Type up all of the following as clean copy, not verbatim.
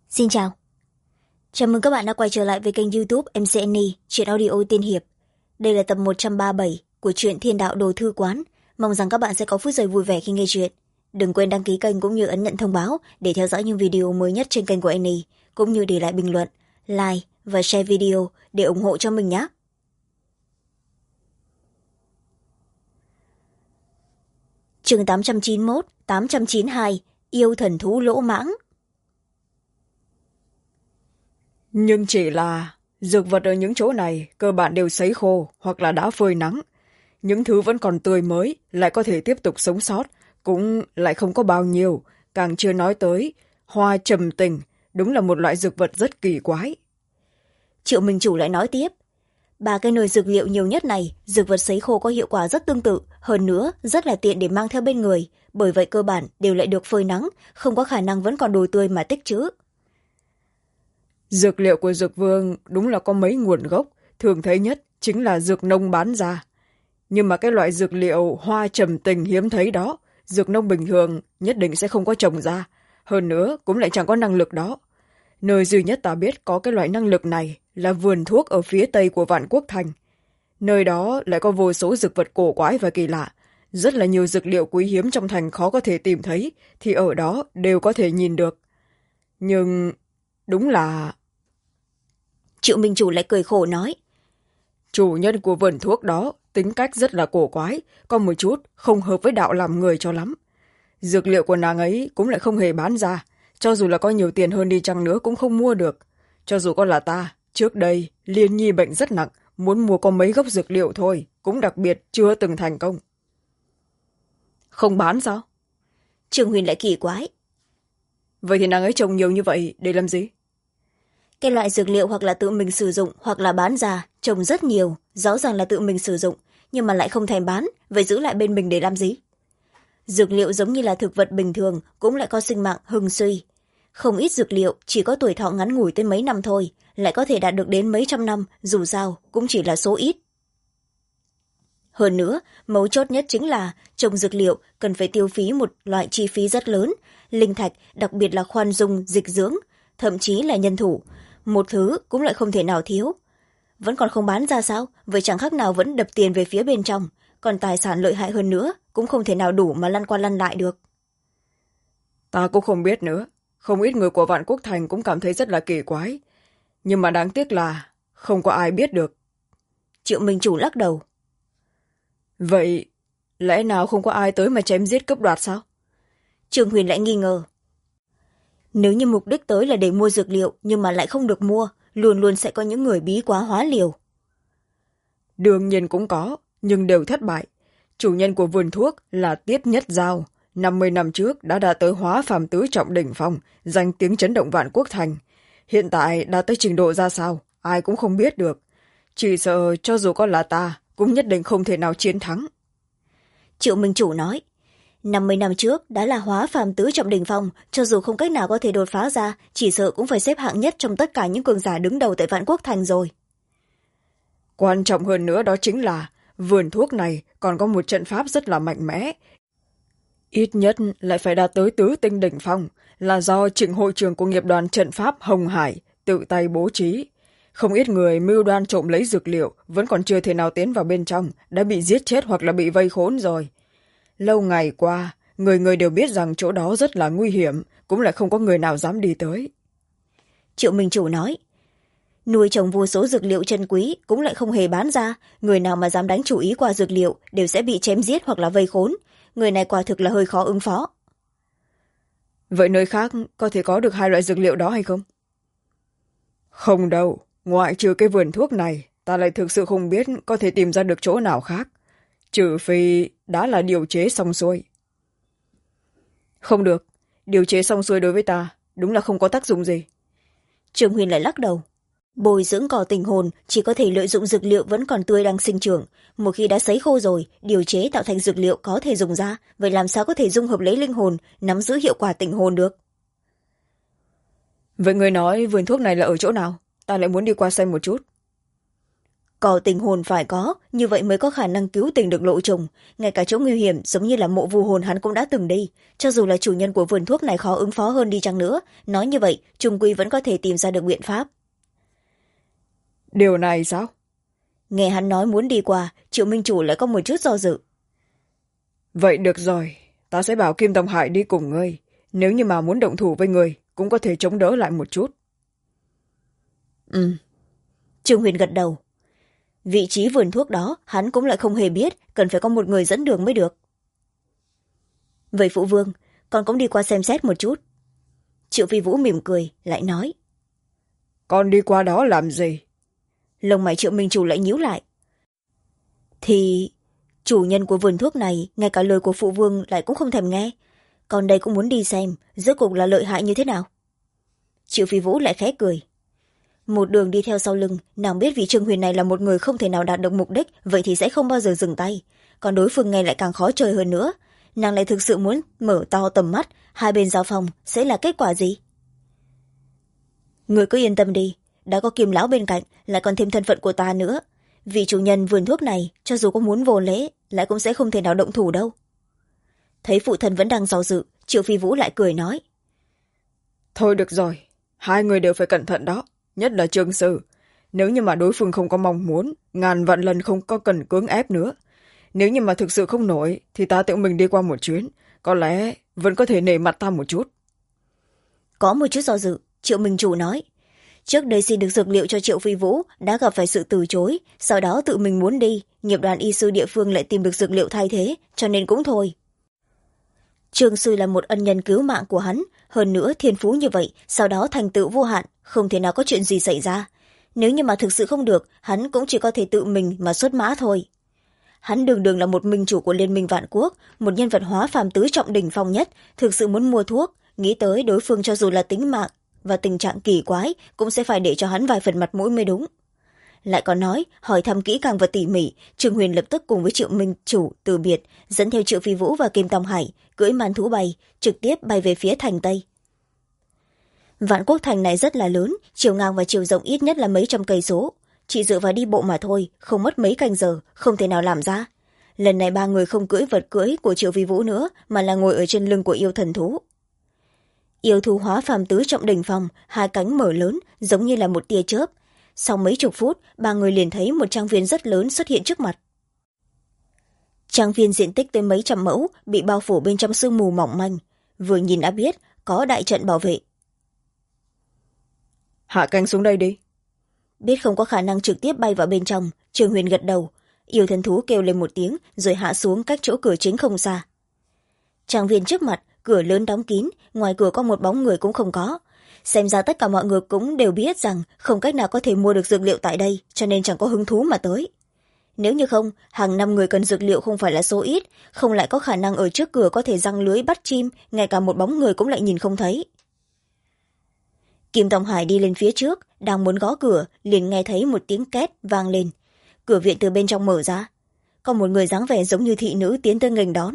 Xin chào. Chào mừng các bạn đã quay trở lại với kênh YouTube MCNE, truyện audio tiên hiệp. Đây là tập 137 của truyện Thiên Đạo Đồ Thư Quán. Mong rằng các bạn sẽ có phút giây vui vẻ khi nghe truyện. Đừng quên đăng ký kênh cũng như ấn nhận thông báo để theo dõi những video mới nhất trên kênh của Annie, cũng như để lại bình luận, like và share video để ủng hộ cho mình nhé. Chương 891, 892, Yêu thần thú lỗ mãng. Nhưng chỉ là dược vật ở những chỗ này cơ bản đều sấy khô hoặc là đã phơi nắng. Những thứ vẫn còn tươi mới lại có thể tiếp tục sống sót cũng lại không có bao nhiêu, càng chưa nói tới hoa trầm tình, đúng là một loại dược vật rất kỳ quái. Triệu Minh Chủ lại nói tiếp, ba cái nồi dược liệu nhiều nhất này, dược vật sấy khô có hiệu quả rất tương tự, hơn nữa rất là tiện để mang theo bên người, bởi vậy cơ bản đều lại được phơi nắng, không có khả năng vẫn còn đồ tươi mà tích trữ. Dược liệu của dược vương đúng là có mấy nguồn gốc, thường thấy nhất chính là dược nông bán ra. Nhưng mà cái loại dược liệu hoa trầm tình hiếm thấy đó, dược nông bình thường nhất định sẽ không có trồng ra, hơn nữa cũng lại chẳng có năng lực đó. Nơi duy nhất ta biết có cái loại năng lực này là vườn thuốc ở phía tây của Vạn Quốc Thành. Nơi đó lại có vô số dược vật cổ quái và kỳ lạ, rất là nhiều dược liệu quý hiếm trong thành khó có thể tìm thấy, thì ở đó đều có thể nhìn được. Nhưng đúng là... Triệu Minh Chủ lại cười khổ nói, chủ nhân của vườn thuốc đó tính cách rất là cổ quái, có một chút không hợp với đạo làm người cho lắm. Dược liệu của nàng ấy cũng lại không hề bán ra, cho dù là có nhiều tiền hơn đi chăng nữa cũng không mua được. Cho dù có là ta, trước đây Liên Nhi bệnh rất nặng, muốn mua có mấy gốc dược liệu thôi, cũng đặc biệt chưa từng thành công. Không bán sao? Trương Huyền lại kỳ quái. Vậy thì nàng ấy trồng nhiều như vậy để làm gì? Cái loại dược liệu hoặc là tự mình sử dụng hoặc là bán ra, trồng rất nhiều, rõ ràng là tự mình sử dụng, nhưng mà lại không thèm bán, vậy giữ lại bên mình để làm gì? Dược liệu giống như là thực vật bình thường, cũng lại có sinh mạng hưng suy. Không ít dược liệu chỉ có tuổi thọ ngắn ngủi tới mấy năm thôi, lại có thể đạt được đến mấy trăm năm, dù sao cũng chỉ là số ít. Hơn nữa, mấu chốt nhất chính là trồng dược liệu cần phải tiêu phí một loại chi phí rất lớn, linh thạch, đặc biệt là khoan dung, dịch dưỡng, thậm chí là nhân thủ. Một thứ cũng lại không thể nào thiếu. Vẫn còn không bán ra sao, vậy chẳng khác nào vẫn đập tiền về phía bên trong, còn tài sản lợi hại hơn nữa cũng không thể nào đủ mà lăn qua lăn lại được. Ta cũng không biết nữa, không ít người của Vạn Quốc Thành cũng cảm thấy rất là kỳ quái. Nhưng mà đáng tiếc là không có ai biết được. Triệu Minh Chủ lắc đầu. Vậy, lẽ nào không có ai tới mà chém giết cướp đoạt sao? Trương Huyền lại nghi ngờ. Nếu như mục đích tới là để mua dược liệu nhưng mà lại không được mua, luôn luôn sẽ có những người bí quá hóa liều. Đương nhiên cũng có, nhưng đều thất bại. Chủ nhân của vườn thuốc là Tiết Nhất Giao, 50 năm trước đã đạt tới hóa phàm tứ trọng đỉnh phong, danh tiếng chấn động Vạn Quốc Thành. Hiện tại đã tới trình độ ra sao, ai cũng không biết được. Chỉ sợ cho dù có là ta, cũng nhất định không thể nào chiến thắng. Triệu Minh Chủ nói, 50 năm trước đã là hóa phàm tứ trọng đỉnh phong, cho dù không cách nào có thể đột phá ra, chỉ sợ cũng phải xếp hạng nhất trong tất cả những cường giả đứng đầu tại Vạn Quốc Thành rồi. Quan trọng hơn nữa đó chính là vườn thuốc này còn có một trận pháp rất là mạnh mẽ. Ít nhất lại phải đạt tới tứ tinh đỉnh phong, là do Trịnh hội trưởng của nghiệp đoàn trận pháp Hồng Hải tự tay bố trí. Không ít người mưu đoan trộm lấy dược liệu vẫn còn chưa thể nào tiến vào bên trong, đã bị giết chết hoặc là bị vây khốn rồi. Lâu ngày qua, người người đều biết rằng chỗ đó rất là nguy hiểm, cũng lại không có người nào dám đi tới. Triệu Minh Chủ nói, nuôi trồng vô số dược liệu chân quý cũng lại không hề bán ra, người nào mà dám đánh chủ ý qua dược liệu đều sẽ bị chém giết hoặc là vây khốn. Người này quả thực là hơi khó ứng phó. Vậy nơi khác có thể có được hai loại dược liệu đó hay không? Không đâu, ngoại trừ cái vườn thuốc này, ta lại thực sự không biết có thể tìm ra được chỗ nào khác. Trừ phi đã là điều chế xong xuôi. Không được, điều chế xong xuôi đối với ta đúng là không có tác dụng gì. Trương Huyền lại lắc đầu. Bồi dưỡng cỏ tình hồn chỉ có thể lợi dụng dược liệu vẫn còn tươi đang sinh trưởng. Một khi đã sấy khô rồi, điều chế tạo thành dược liệu có thể dùng ra, vậy làm sao có thể dung hợp lấy linh hồn, nắm giữ hiệu quả tình hồn được? Vậy người nói vườn thuốc này là ở chỗ nào? Ta lại muốn đi qua xem một chút. Cò tình hồn phải có, như vậy mới có khả năng cứu tình được lộ trùng. Ngay cả chỗ nguy hiểm giống như là mộ vu hồn hắn cũng đã từng đi. Cho dù là chủ nhân của vườn thuốc này khó ứng phó hơn đi chăng nữa, nói như vậy trung quy vẫn có thể tìm ra được biện pháp. Điều này sao? Nghe hắn nói muốn đi qua, Triệu Minh Chủ lại có một chút do dự. Vậy được rồi, ta sẽ bảo Kim Tông Hải đi cùng ngươi. Nếu như mà muốn động thủ với ngươi, cũng có thể chống đỡ lại một chút. Trương Huyền gật đầu. Vị trí vườn thuốc đó hắn cũng lại không hề biết, cần phải có một người dẫn đường mới được. Vậy phụ vương, con cũng đi qua xem xét một chút. Triệu Phi Vũ mỉm cười lại nói. Con đi qua đó làm gì? Lông mày Triệu Minh Chủ lại nhíu lại. Thì chủ nhân của vườn thuốc này ngay cả lời của phụ vương lại cũng không thèm nghe. Còn đây cũng muốn đi xem rốt cuộc là lợi hại như thế nào. Triệu Phi Vũ lại khẽ cười. Một đường đi theo sau lưng, nàng biết vị Trương Huyền này là một người không thể nào đạt được mục đích, vậy thì sẽ không bao giờ dừng tay. Còn đối phương nghe lại càng khó chơi hơn nữa. Nàng lại thực sự muốn mở to tầm mắt, hai bên giao phòng sẽ là kết quả gì? Người cứ yên tâm đi, đã có Kim lão bên cạnh, lại còn thêm thân phận của ta nữa. Vị chủ nhân vườn thuốc này, cho dù có muốn vô lễ, lại cũng sẽ không thể nào động thủ đâu. Thấy phụ thân vẫn đang do dự, Triệu Phi Vũ lại cười nói. Thôi được rồi, hai người đều phải cẩn thận đó, nhất là Trương Sư. Nếu như mà đối phương không có mong muốn, ngàn vạn lần không có cần cưỡng ép nữa. Nếu như mà thực sự không nổi, thì ta tự mình đi qua một chuyến, có lẽ vẫn có thể nể mặt ta một chút. Có một chút do dự, Triệu Minh Chủ nói. Trước đây xin được dược liệu cho Triệu Phi Vũ, đã gặp phải sự từ chối, sau đó tự mình muốn đi, nghiệp đoàn y sư địa phương lại tìm được dược liệu thay thế, cho nên cũng thôi. Trương Sư là một ân nhân cứu mạng của hắn, hơn nữa thiên phú như vậy, sau đó thành tựu vô hạn, không thể nào có chuyện gì xảy ra. Nếu như mà thực sự không được, hắn cũng chỉ có thể tự mình mà xuất mã thôi. Hắn đường đường là một minh chủ của Liên minh Vạn Quốc, một nhân vật hóa phàm tứ trọng đỉnh phong nhất, thực sự muốn mua thuốc, nghĩ tới đối phương cho dù là tính mạng và tình trạng kỳ quái cũng sẽ phải để cho hắn vài phần mặt mũi mới đúng. Lại còn nói, hỏi thăm kỹ càng và tỉ mỉ, Trương Huyền lập tức cùng với Triệu Minh Chủ từ biệt, dẫn theo Triệu Phi Vũ và Kim Tông Hải, cưỡi màn thú bay, trực tiếp bay về phía thành Tây. Vạn Quốc thành này rất là lớn, chiều ngang và chiều rộng ít nhất là mấy trăm cây số. Chỉ dựa vào đi bộ mà thôi, không mất mấy canh giờ, không thể nào làm ra. Lần này ba người không cưỡi vật cưỡi của Triệu Phi Vũ nữa, mà là ngồi ở trên lưng của yêu thần thú. Yêu thú hóa phàm tứ trọng đỉnh phong, hai cánh mở lớn, giống như là một tia chớp. Sau mấy chục phút, ba người liền thấy một trang viên rất lớn xuất hiện trước mặt. Trang viên diện tích tới mấy trăm mẫu, bị bao phủ bên trong sương mù mỏng manh. Vừa nhìn đã biết, có đại trận bảo vệ. Hạ cánh xuống đây đi. Biết không có khả năng trực tiếp bay vào bên trong, Trương Huyền gật đầu. Yêu thần thú kêu lên một tiếng, rồi hạ xuống cách chỗ cửa chính không xa. Trang viên trước mặt, cửa lớn đóng kín, ngoài cửa có một bóng người cũng không có. Xem ra tất cả mọi người cũng đều biết rằng không cách nào có thể mua được dược liệu tại đây, cho nên chẳng có hứng thú mà tới. Nếu như không, hàng năm người cần dược liệu không phải là số ít, không lại có khả năng ở trước cửa có thể giăng lưới bắt chim, ngay cả một bóng người cũng lại nhìn không thấy. Kim Tông Hải đi lên phía trước, đang muốn gõ cửa, liền nghe thấy một tiếng két vang lên. Cửa viện từ bên trong mở ra. Có một người dáng vẻ giống như thị nữ tiến tới nghênh đón.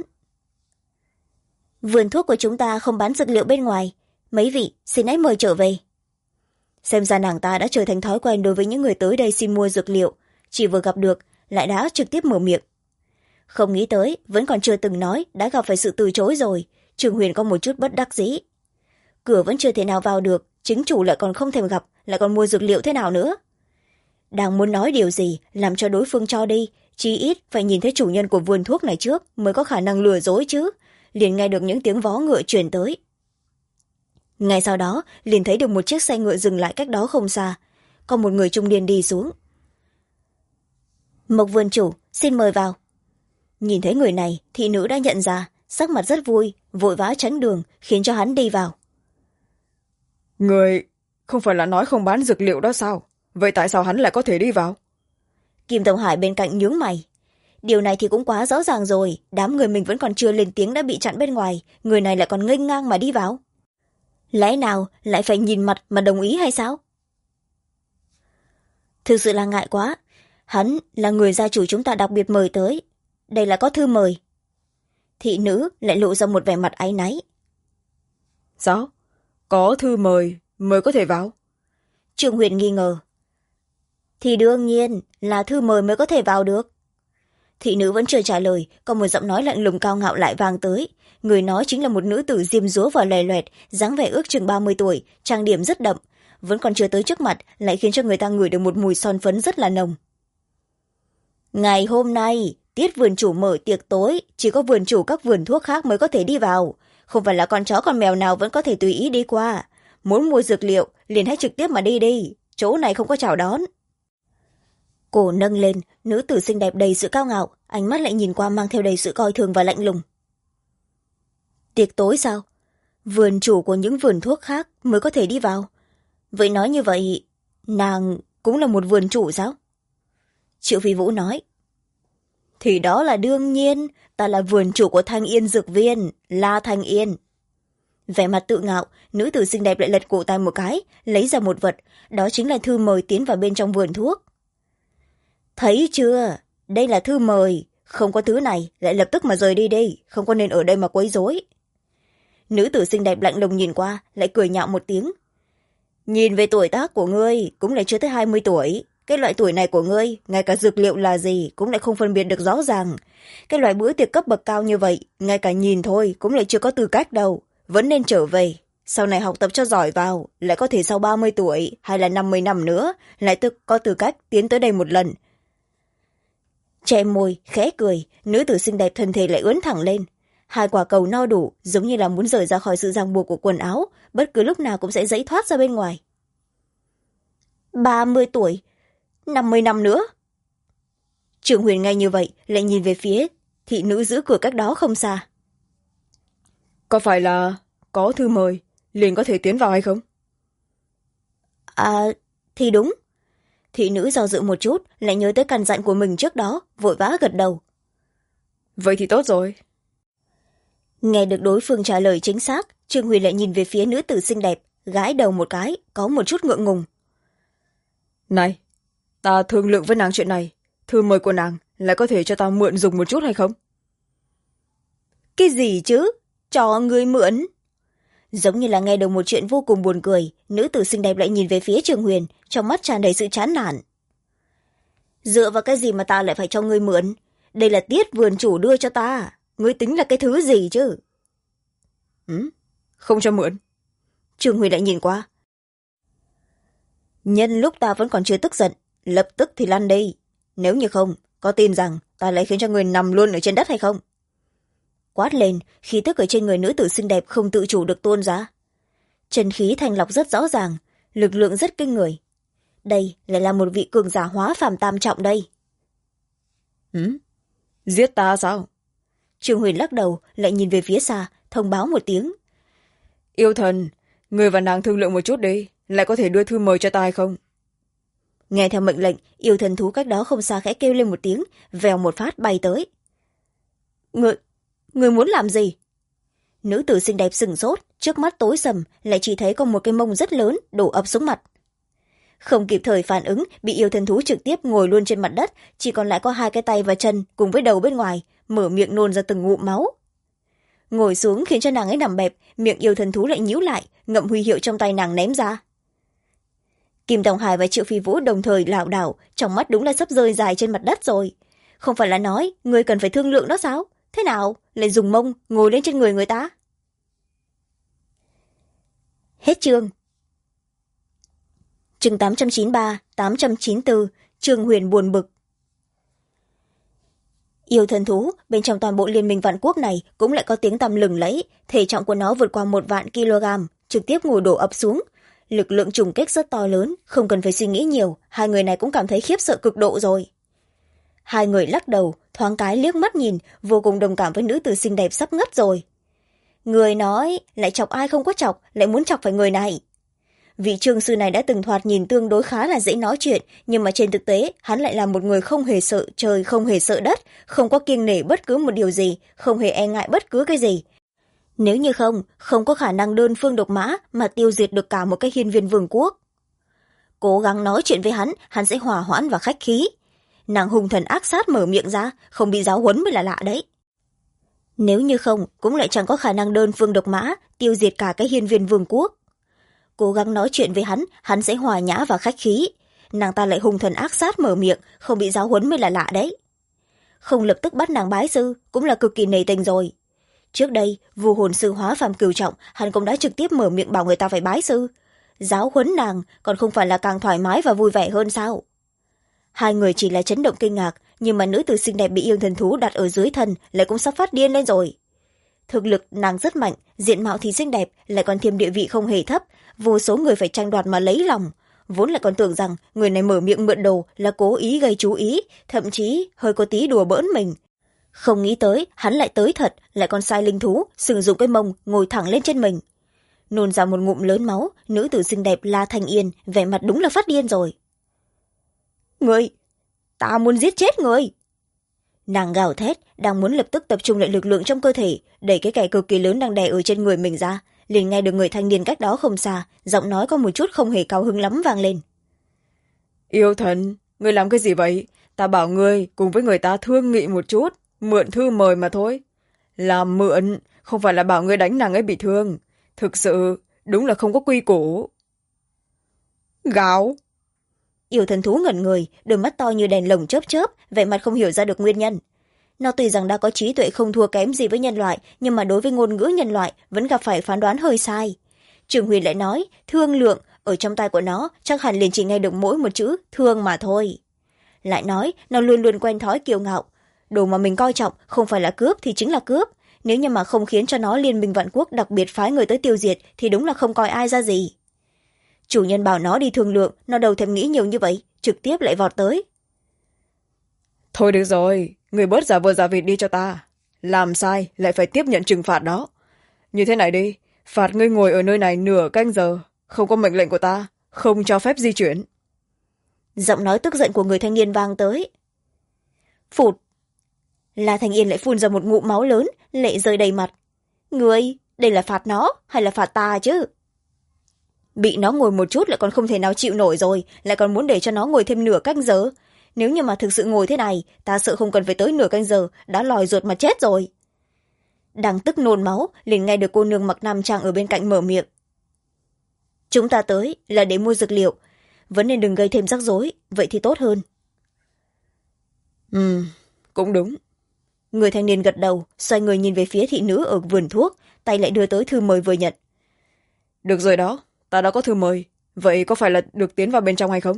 Vườn thuốc của chúng ta không bán dược liệu bên ngoài. Mấy vị, xin hãy mời trở về. Xem ra nàng ta đã trở thành thói quen đối với những người tới đây xin mua dược liệu. Chỉ vừa gặp được, lại đã trực tiếp mở miệng. Không nghĩ tới, vẫn còn chưa từng nói, đã gặp phải sự từ chối rồi. Trương Huyền có một chút bất đắc dĩ. Cửa vẫn chưa thể nào vào được, chính chủ lại còn không thèm gặp, lại còn mua dược liệu thế nào nữa. Đang muốn nói điều gì, làm cho đối phương cho đi, chí ít phải nhìn thấy chủ nhân của vườn thuốc này trước mới có khả năng lừa dối chứ. Liền nghe được những tiếng vó ngựa truyền tới. Ngay sau đó, liền thấy được một chiếc xe ngựa dừng lại cách đó không xa. Có một người trung niên đi xuống. Mộc vườn chủ, xin mời vào. Nhìn thấy người này, thị nữ đã nhận ra, sắc mặt rất vui, vội vã tránh đường, khiến cho hắn đi vào. Người không phải là nói không bán dược liệu đó sao? Vậy tại sao hắn lại có thể đi vào? Kim Tông Hải bên cạnh nhướng mày. Điều này thì cũng quá rõ ràng rồi, đám người mình vẫn còn chưa lên tiếng đã bị chặn bên ngoài, người này lại còn nghênh ngang mà đi vào. Lẽ nào lại phải nhìn mặt mà đồng ý hay sao? Thực sự là ngại quá, hắn là người gia chủ chúng ta đặc biệt mời tới. Đây là có thư mời. Thị nữ lại lộ ra một vẻ mặt áy náy. Sao? Có thư mời, mời có thể vào? Trương Huyền nghi ngờ. Thì đương nhiên là thư mời mới có thể vào được. Thị nữ vẫn chưa trả lời, có một giọng nói lạnh lùng cao ngạo lại vang tới. Người nói chính là một nữ tử diêm dúa và lòe loẹt, dáng vẻ ước chừng 30 tuổi, trang điểm rất đậm, vẫn còn chưa tới trước mặt lại khiến cho người ta ngửi được một mùi son phấn rất là nồng. Ngày hôm nay tiết vườn chủ mở tiệc tối, chỉ có vườn chủ các vườn thuốc khác mới có thể đi vào, không phải là con chó con mèo nào vẫn có thể tùy ý đi qua. Muốn mua dược liệu liền hãy trực tiếp mà đi đi, chỗ này không có chào đón. Cổ nâng lên, nữ tử xinh đẹp đầy sự cao ngạo, ánh mắt lại nhìn qua mang theo đầy sự coi thường và lạnh lùng. Tiệc tối sao? Vườn chủ của những vườn thuốc khác mới có thể đi vào. Vậy nói như vậy, nàng cũng là một vườn chủ sao? Triệu Phi Vũ nói. Thì đó là đương nhiên, ta là vườn chủ của Thanh Yên Dược Viên, La Thanh Yên. Vẻ mặt tự ngạo, nữ tử xinh đẹp lại lật cổ tay một cái, lấy ra một vật, đó chính là thư mời tiến vào bên trong vườn thuốc. Thấy chưa? Đây là thư mời, không có thứ này, lại lập tức mà rời đi đi, không có nên ở đây mà quấy rối. Nữ tử xinh đẹp lạnh lùng nhìn qua, lại cười nhạo một tiếng. Nhìn về tuổi tác của ngươi, cũng lại chưa tới 20 tuổi. Cái loại tuổi này của ngươi, ngay cả dược liệu là gì cũng lại không phân biệt được rõ ràng. Cái loại bữa tiệc cấp bậc cao như vậy, ngay cả nhìn thôi cũng lại chưa có tư cách đâu. Vẫn nên trở về. Sau này học tập cho giỏi vào, lại có thể sau 30 tuổi hay là 50 năm nữa, lại có tư cách tiến tới đây một lần. Che môi, khẽ cười, nữ tử xinh đẹp thân thể lại ướn thẳng lên. Hai quả cầu no đủ, giống như là muốn rời ra khỏi sự ràng buộc của quần áo, bất cứ lúc nào cũng sẽ giãy thoát ra bên ngoài. 30 tuổi, 50 năm nữa. Trường Huyền ngay như vậy, lại nhìn về phía thị nữ giữ cửa cách đó không xa. Có phải là có thư mời, liền có thể tiến vào hay không? À, thì đúng. Thị nữ do dự một chút, lại nhớ tới căn dặn của mình trước đó, vội vã gật đầu. Vậy thì tốt rồi. Nghe được đối phương trả lời chính xác, Trương Huyền lại nhìn về phía nữ tử xinh đẹp, gãi đầu một cái, có một chút ngượng ngùng. Này, ta thương lượng với nàng chuyện này, thư mời của nàng lại có thể cho ta mượn dùng một chút hay không? Cái gì chứ? Cho ngươi mượn? Giống như là nghe được một chuyện vô cùng buồn cười, nữ tử xinh đẹp lại nhìn về phía Trương Huyền, trong mắt tràn đầy sự chán nản. Dựa vào cái gì mà ta lại phải cho ngươi mượn? Đây là tiết vườn chủ đưa cho ta. Ngươi tính là cái thứ gì chứ? Không cho mượn. Trương Huyền lại nhìn qua. Nhân lúc ta vẫn còn chưa tức giận, lập tức thì lăn đi. Nếu như không, có tin rằng ta lại khiến cho người nằm luôn ở trên đất hay không? Quát lên, khí tức ở trên người nữ tử xinh đẹp không tự chủ được tuôn ra. Chân khí thanh lọc rất rõ ràng, lực lượng rất kinh người. Đây lại là một vị cường giả hóa phàm tam trọng đây. Giết ta sao? Trương Huyền lắc đầu, lại nhìn về phía xa, thông báo một tiếng. Yêu thần, người và nàng thương lượng một chút đi, lại có thể đưa thư mời cho ta hay không? Nghe theo mệnh lệnh, yêu thần thú cách đó không xa khẽ kêu lên một tiếng, vèo một phát bay tới. Người muốn làm gì? Nữ tử xinh đẹp sừng sốt, trước mắt tối sầm, lại chỉ thấy có một cái mông rất lớn đổ ập xuống mặt. Không kịp thời phản ứng, bị yêu thần thú trực tiếp ngồi luôn trên mặt đất, chỉ còn lại có hai cái tay và chân cùng với đầu bên ngoài, mở miệng nôn ra từng ngụm máu. Ngồi xuống khiến cho nàng ấy nằm bẹp, miệng yêu thần thú lại nhíu lại, ngậm huy hiệu trong tay nàng ném ra. Kim Tòng Hải và Triệu Phi Vũ đồng thời lảo đảo, trong mắt đúng là sắp rơi dài trên mặt đất rồi. Không phải là nói, ngươi cần phải thương lượng đó sao? Thế nào, lại dùng mông ngồi lên trên người người ta? Hết chương. Chương 893, 894, Trương Huyền buồn bực. Yêu thần thú, bên trong toàn bộ liên minh vạn quốc này cũng lại có tiếng tăm lừng lẫy, thể trọng của nó vượt qua 1.000 kg, trực tiếp ngồi đổ ập xuống. Lực lượng trùng kích rất to lớn, không cần phải suy nghĩ nhiều, hai người này cũng cảm thấy khiếp sợ cực độ rồi. Hai người lắc đầu, thoáng cái liếc mắt nhìn, vô cùng đồng cảm với nữ tử xinh đẹp sắp ngất rồi. Người nói, lại chọc ai không có chọc, lại muốn chọc phải người này. Vị trương sư này đã từng thoạt nhìn tương đối khá là dễ nói chuyện, nhưng mà trên thực tế, hắn lại là một người không hề sợ trời, không hề sợ đất, không có kiêng nể bất cứ một điều gì, không hề e ngại bất cứ cái gì. Nếu như không có khả năng đơn phương độc mã mà tiêu diệt được cả một cái hiên viên vương quốc. Cố gắng nói chuyện với hắn sẽ hòa hoãn và khách khí. Nàng hung thần ác sát mở miệng ra, không bị giáo huấn mới là lạ đấy. Nếu như không, cũng lại chẳng có khả năng đơn phương độc mã, tiêu diệt cả cái hiên viên vương quốc. Cố gắng nói chuyện với hắn sẽ hòa nhã và khách khí. nàng ta lại hung thần ác sát mở miệng, không bị giáo huấn mới là lạ đấy. Không lập tức bắt nàng bái sư cũng là cực kỳ nể tình rồi. Trước đây vu hồn sư hóa phàm cửu trọng, hắn cũng đã trực tiếp mở miệng bảo người ta phải bái sư. Giáo huấn nàng còn không phải là càng thoải mái và vui vẻ hơn sao? Hai người chỉ là chấn động kinh ngạc, nhưng mà nữ tử xinh đẹp bị yêu thần thú đặt ở dưới thân lại cũng sắp phát điên lên rồi. Thực lực nàng rất mạnh, diện mạo thì xinh đẹp, lại còn thêm địa vị không hề thấp, vô số người phải tranh đoạt mà lấy lòng. Vốn lại còn tưởng rằng người này mở miệng mượn đồ là cố ý gây chú ý, thậm chí hơi có tí đùa bỡn mình. Không nghĩ tới hắn lại tới thật, lại còn sai linh thú sử dụng cái mông ngồi thẳng lên trên mình. Nôn ra một ngụm lớn máu, nữ tử xinh đẹp La Thanh Yên vẻ mặt đúng là phát điên rồi. Người, ta muốn giết chết người! Nàng gào thét, đang muốn lập tức tập trung lại lực lượng trong cơ thể, đẩy cái kẻ cực kỳ lớn đang đè ở trên người mình ra, liền nghe được người thanh niên cách đó không xa, giọng nói có một chút không hề cao hứng lắm vang lên. Yêu thần, ngươi làm cái gì vậy? Ta bảo ngươi cùng với người ta thương nghị một chút, mượn thư mời mà thôi. Làm mượn, không phải là bảo ngươi đánh nàng ấy bị thương. Thực sự, đúng là không có quy củ. Gáo! Yêu thần thú ngẩn người, đôi mắt to như đèn lồng chớp chớp, vẻ mặt không hiểu ra được nguyên nhân. Nó tuy rằng đã có trí tuệ không thua kém gì với nhân loại, nhưng mà đối với ngôn ngữ nhân loại vẫn gặp phải phán đoán hơi sai. Trường Huyền lại nói, thương lượng, ở trong tai của nó chắc hẳn liền chỉ nghe được mỗi một chữ thương mà thôi. Lại nói, nó luôn luôn quen thói kiêu ngạo. Đồ mà mình coi trọng không phải là cướp thì chính là cướp. Nếu như mà không khiến cho nó Liên minh vạn quốc đặc biệt phái người tới tiêu diệt thì đúng là không coi ai ra gì. Chủ nhân bảo nó đi thương lượng, nó đâu thèm nghĩ nhiều như vậy, trực tiếp lại vọt tới. Thôi được rồi, người bớt giả vờ giả vịt đi cho ta. Làm sai lại phải tiếp nhận trừng phạt đó. Như thế này đi, phạt ngươi ngồi ở nơi này nửa canh giờ, không có mệnh lệnh của ta, không cho phép di chuyển. Giọng nói tức giận của người thanh niên vang tới. Phụt! La Thanh Yên lại phun ra một ngụm máu lớn, lệ rơi đầy mặt. Người, đây là phạt nó hay là phạt ta chứ? Bị nó ngồi một chút lại còn không thể nào chịu nổi rồi, lại còn muốn để cho nó ngồi thêm nửa canh giờ. Nếu như mà thực sự ngồi thế này, ta sợ không cần phải tới nửa canh giờ, đã lòi ruột mà chết rồi. Đang tức nôn máu, liền nghe được cô nương mặc nam trang ở bên cạnh mở miệng. Chúng ta tới là để mua dược liệu, vẫn nên đừng gây thêm rắc rối, vậy thì tốt hơn. Cũng đúng. Người thanh niên gật đầu, xoay người nhìn về phía thị nữ ở vườn thuốc, tay lại đưa tới thư mời vừa nhận. Được rồi đó, ta đã có thư mời, vậy có phải là được tiến vào bên trong hay không?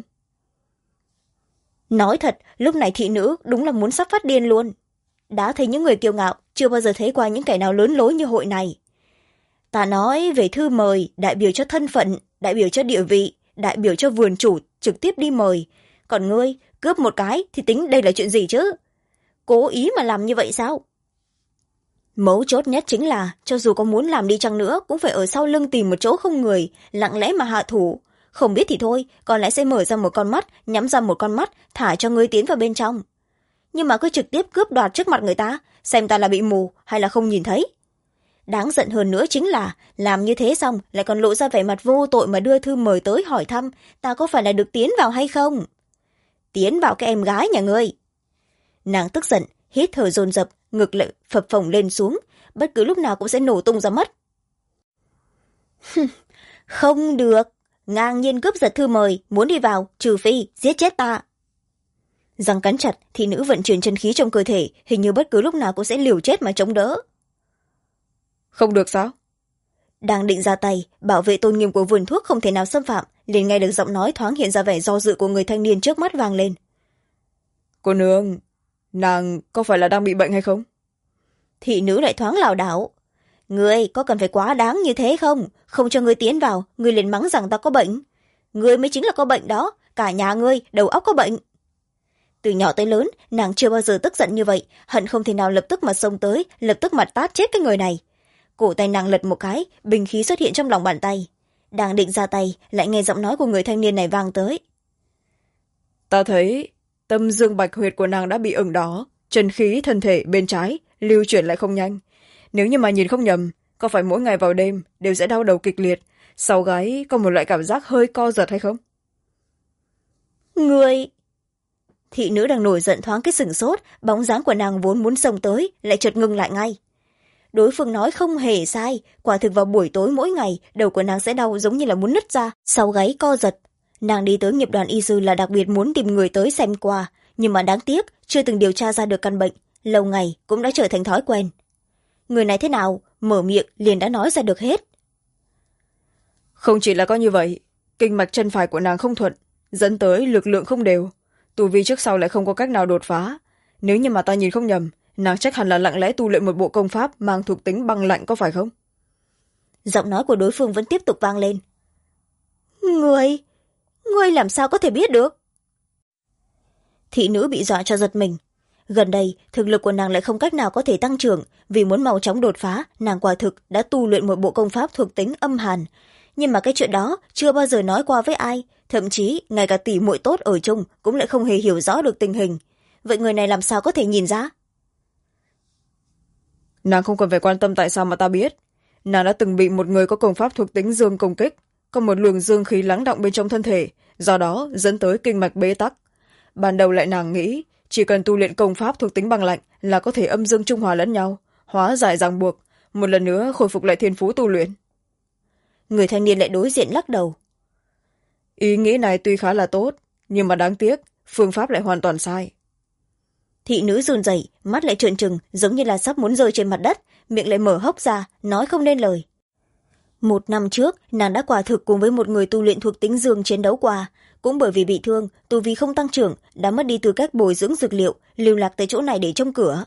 Nói thật, lúc này thị nữ đúng là muốn sắp phát điên luôn. Đã thấy những người kiêu ngạo, chưa bao giờ thấy qua những kẻ nào lớn lối như hội này. Ta nói về thư mời, đại biểu cho thân phận, đại biểu cho địa vị, đại biểu cho vườn chủ trực tiếp đi mời. Còn ngươi, cướp một cái thì tính đây là chuyện gì chứ? Cố ý mà làm như vậy sao? Mấu chốt nhất chính là, cho dù có muốn làm đi chăng nữa, cũng phải ở sau lưng tìm một chỗ không người, lặng lẽ mà hạ thủ. Không biết thì thôi, còn lại sẽ mở ra một con mắt, nhắm ra một con mắt, thả cho ngươi tiến vào bên trong. Nhưng mà cứ trực tiếp cướp đoạt trước mặt người ta, xem ta là bị mù hay là không nhìn thấy. Đáng giận hơn nữa chính là, làm như thế xong, lại còn lộ ra vẻ mặt vô tội mà đưa thư mời tới hỏi thăm, ta có phải là được tiến vào hay không? Tiến vào cái em gái nhà ngươi. Nàng tức giận, hít thở dồn dập, ngực lại phập phồng lên xuống, bất cứ lúc nào cũng sẽ nổ tung ra mất. Không được, ngang nhiên cướp giật thư mời, muốn đi vào, trừ phi, giết chết ta. Răng cắn chặt, thị nữ vận chuyển chân khí trong cơ thể, hình như bất cứ lúc nào cũng sẽ liều chết mà chống đỡ. Không được sao? Đang định ra tay, bảo vệ tôn nghiêm của vườn thuốc không thể nào xâm phạm, liền nghe được giọng nói thoáng hiện ra vẻ do dự của người thanh niên trước mắt vang lên. Cô nương, nàng có phải là đang bị bệnh hay không? Thị nữ lại thoáng lảo đảo. Ngươi có cần phải quá đáng như thế không? Không cho ngươi tiến vào, ngươi liền mắng rằng ta có bệnh. Ngươi mới chính là có bệnh đó, cả nhà ngươi đầu óc có bệnh. Từ nhỏ tới lớn, nàng chưa bao giờ tức giận như vậy, hận không thể nào lập tức mà xông tới, lập tức mà tát chết cái người này. Cổ tay nàng lật một cái, bình khí xuất hiện trong lòng bàn tay. Đang định ra tay, lại nghe giọng nói của người thanh niên này vang tới. Ta thấy tâm dương bạch huyệt của nàng đã bị ửng đỏ, chân khí thân thể bên trái lưu chuyển lại không nhanh. Nếu như mà nhìn không nhầm, có phải mỗi ngày vào đêm đều sẽ đau đầu kịch liệt, sau gáy có một loại cảm giác hơi co giật hay không? Người... Thị nữ đang nổi giận thoáng cái sửng sốt, bóng dáng của nàng vốn muốn xông tới, lại chợt ngưng lại ngay. Đối phương nói không hề sai, quả thực vào buổi tối mỗi ngày, đầu của nàng sẽ đau giống như là muốn nứt ra, sau gáy co giật. nàng đi tới nghiệp đoàn y sư là đặc biệt muốn tìm người tới xem qua, nhưng mà đáng tiếc chưa từng điều tra ra được căn bệnh, lâu ngày cũng đã trở thành thói quen. Người này thế nào, mở miệng liền đã nói ra được hết. Không chỉ là có như vậy, kinh mạch chân phải của nàng không thuận, dẫn tới lực lượng không đều, tu vi trước sau lại không có cách nào đột phá. Nếu như mà ta nhìn không nhầm, nàng chắc hẳn là lặng lẽ tu luyện một bộ công pháp mang thuộc tính băng lạnh, có phải không? Giọng nói của đối phương vẫn tiếp tục vang lên. Ngươi làm sao có thể biết được? Thị nữ bị dọa cho giật mình. Gần đây thực lực của nàng lại không cách nào có thể tăng trưởng, vì muốn mau chóng đột phá nàng quả thực đã tu luyện một bộ công pháp thuộc tính âm hàn, nhưng mà cái chuyện đó chưa bao giờ nói qua với ai, thậm chí ngay cả tỷ muội tốt ở chung cũng lại không hề hiểu rõ được tình hình. Vậy người này làm sao có thể nhìn ra? Nàng không cần phải quan tâm tại sao mà ta biết. Nàng đã từng bị một người có công pháp thuộc tính dương công kích, có một luồng dương khí lắng đọng bên trong thân thể, do đó dẫn tới kinh mạch bế tắc. Ban đầu lại nàng nghĩ chỉ cần tu luyện công pháp thuộc tính băng lạnh là có thể âm dương trung hòa lẫn nhau, hóa giải ràng buộc, một lần nữa khôi phục lại thiên phú tu luyện. Người thanh niên lại đối diện lắc đầu. Ý nghĩ này tuy khá là tốt, nhưng mà đáng tiếc phương pháp lại hoàn toàn sai. Thị nữ run rẩy, mắt lại trợn trừng giống như là sắp muốn rơi trên mặt đất, miệng lại mở hốc ra, nói không nên lời. 1 năm trước nàng đã quả thực cùng với một người tu luyện thuộc tính dương chiến đấu qua, cũng bởi vì bị thương, tu vi không tăng trưởng, đã mất đi tư cách bồi dưỡng dược liệu, lưu lạc tới chỗ này để trông cửa.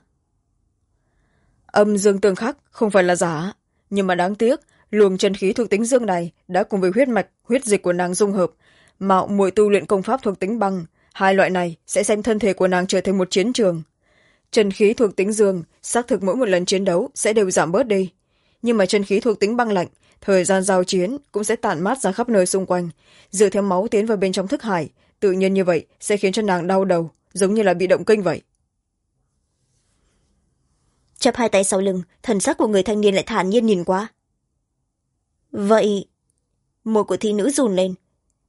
Âm dương tương khắc không phải là giả, nhưng mà đáng tiếc luồng chân khí thuộc tính dương này đã cùng với huyết mạch huyết dịch của nàng dung hợp, mạo muội tu luyện công pháp thuộc tính băng, hai loại này sẽ xem thân thể của nàng trở thành một chiến trường. Chân khí thuộc tính dương xác thực mỗi một lần chiến đấu sẽ đều giảm bớt đi, nhưng mà chân khí thuộc tính băng lạnh thời gian giao chiến cũng sẽ tản mát ra khắp nơi xung quanh, dựa theo máu tiến vào bên trong thức hải, tự nhiên như vậy sẽ khiến cho nàng đau đầu, giống như là bị động kinh vậy. Chắp hai tay sau lưng, thần sắc của người thanh niên lại thản nhiên nhìn qua. Vậy môi của thị nữ run lên.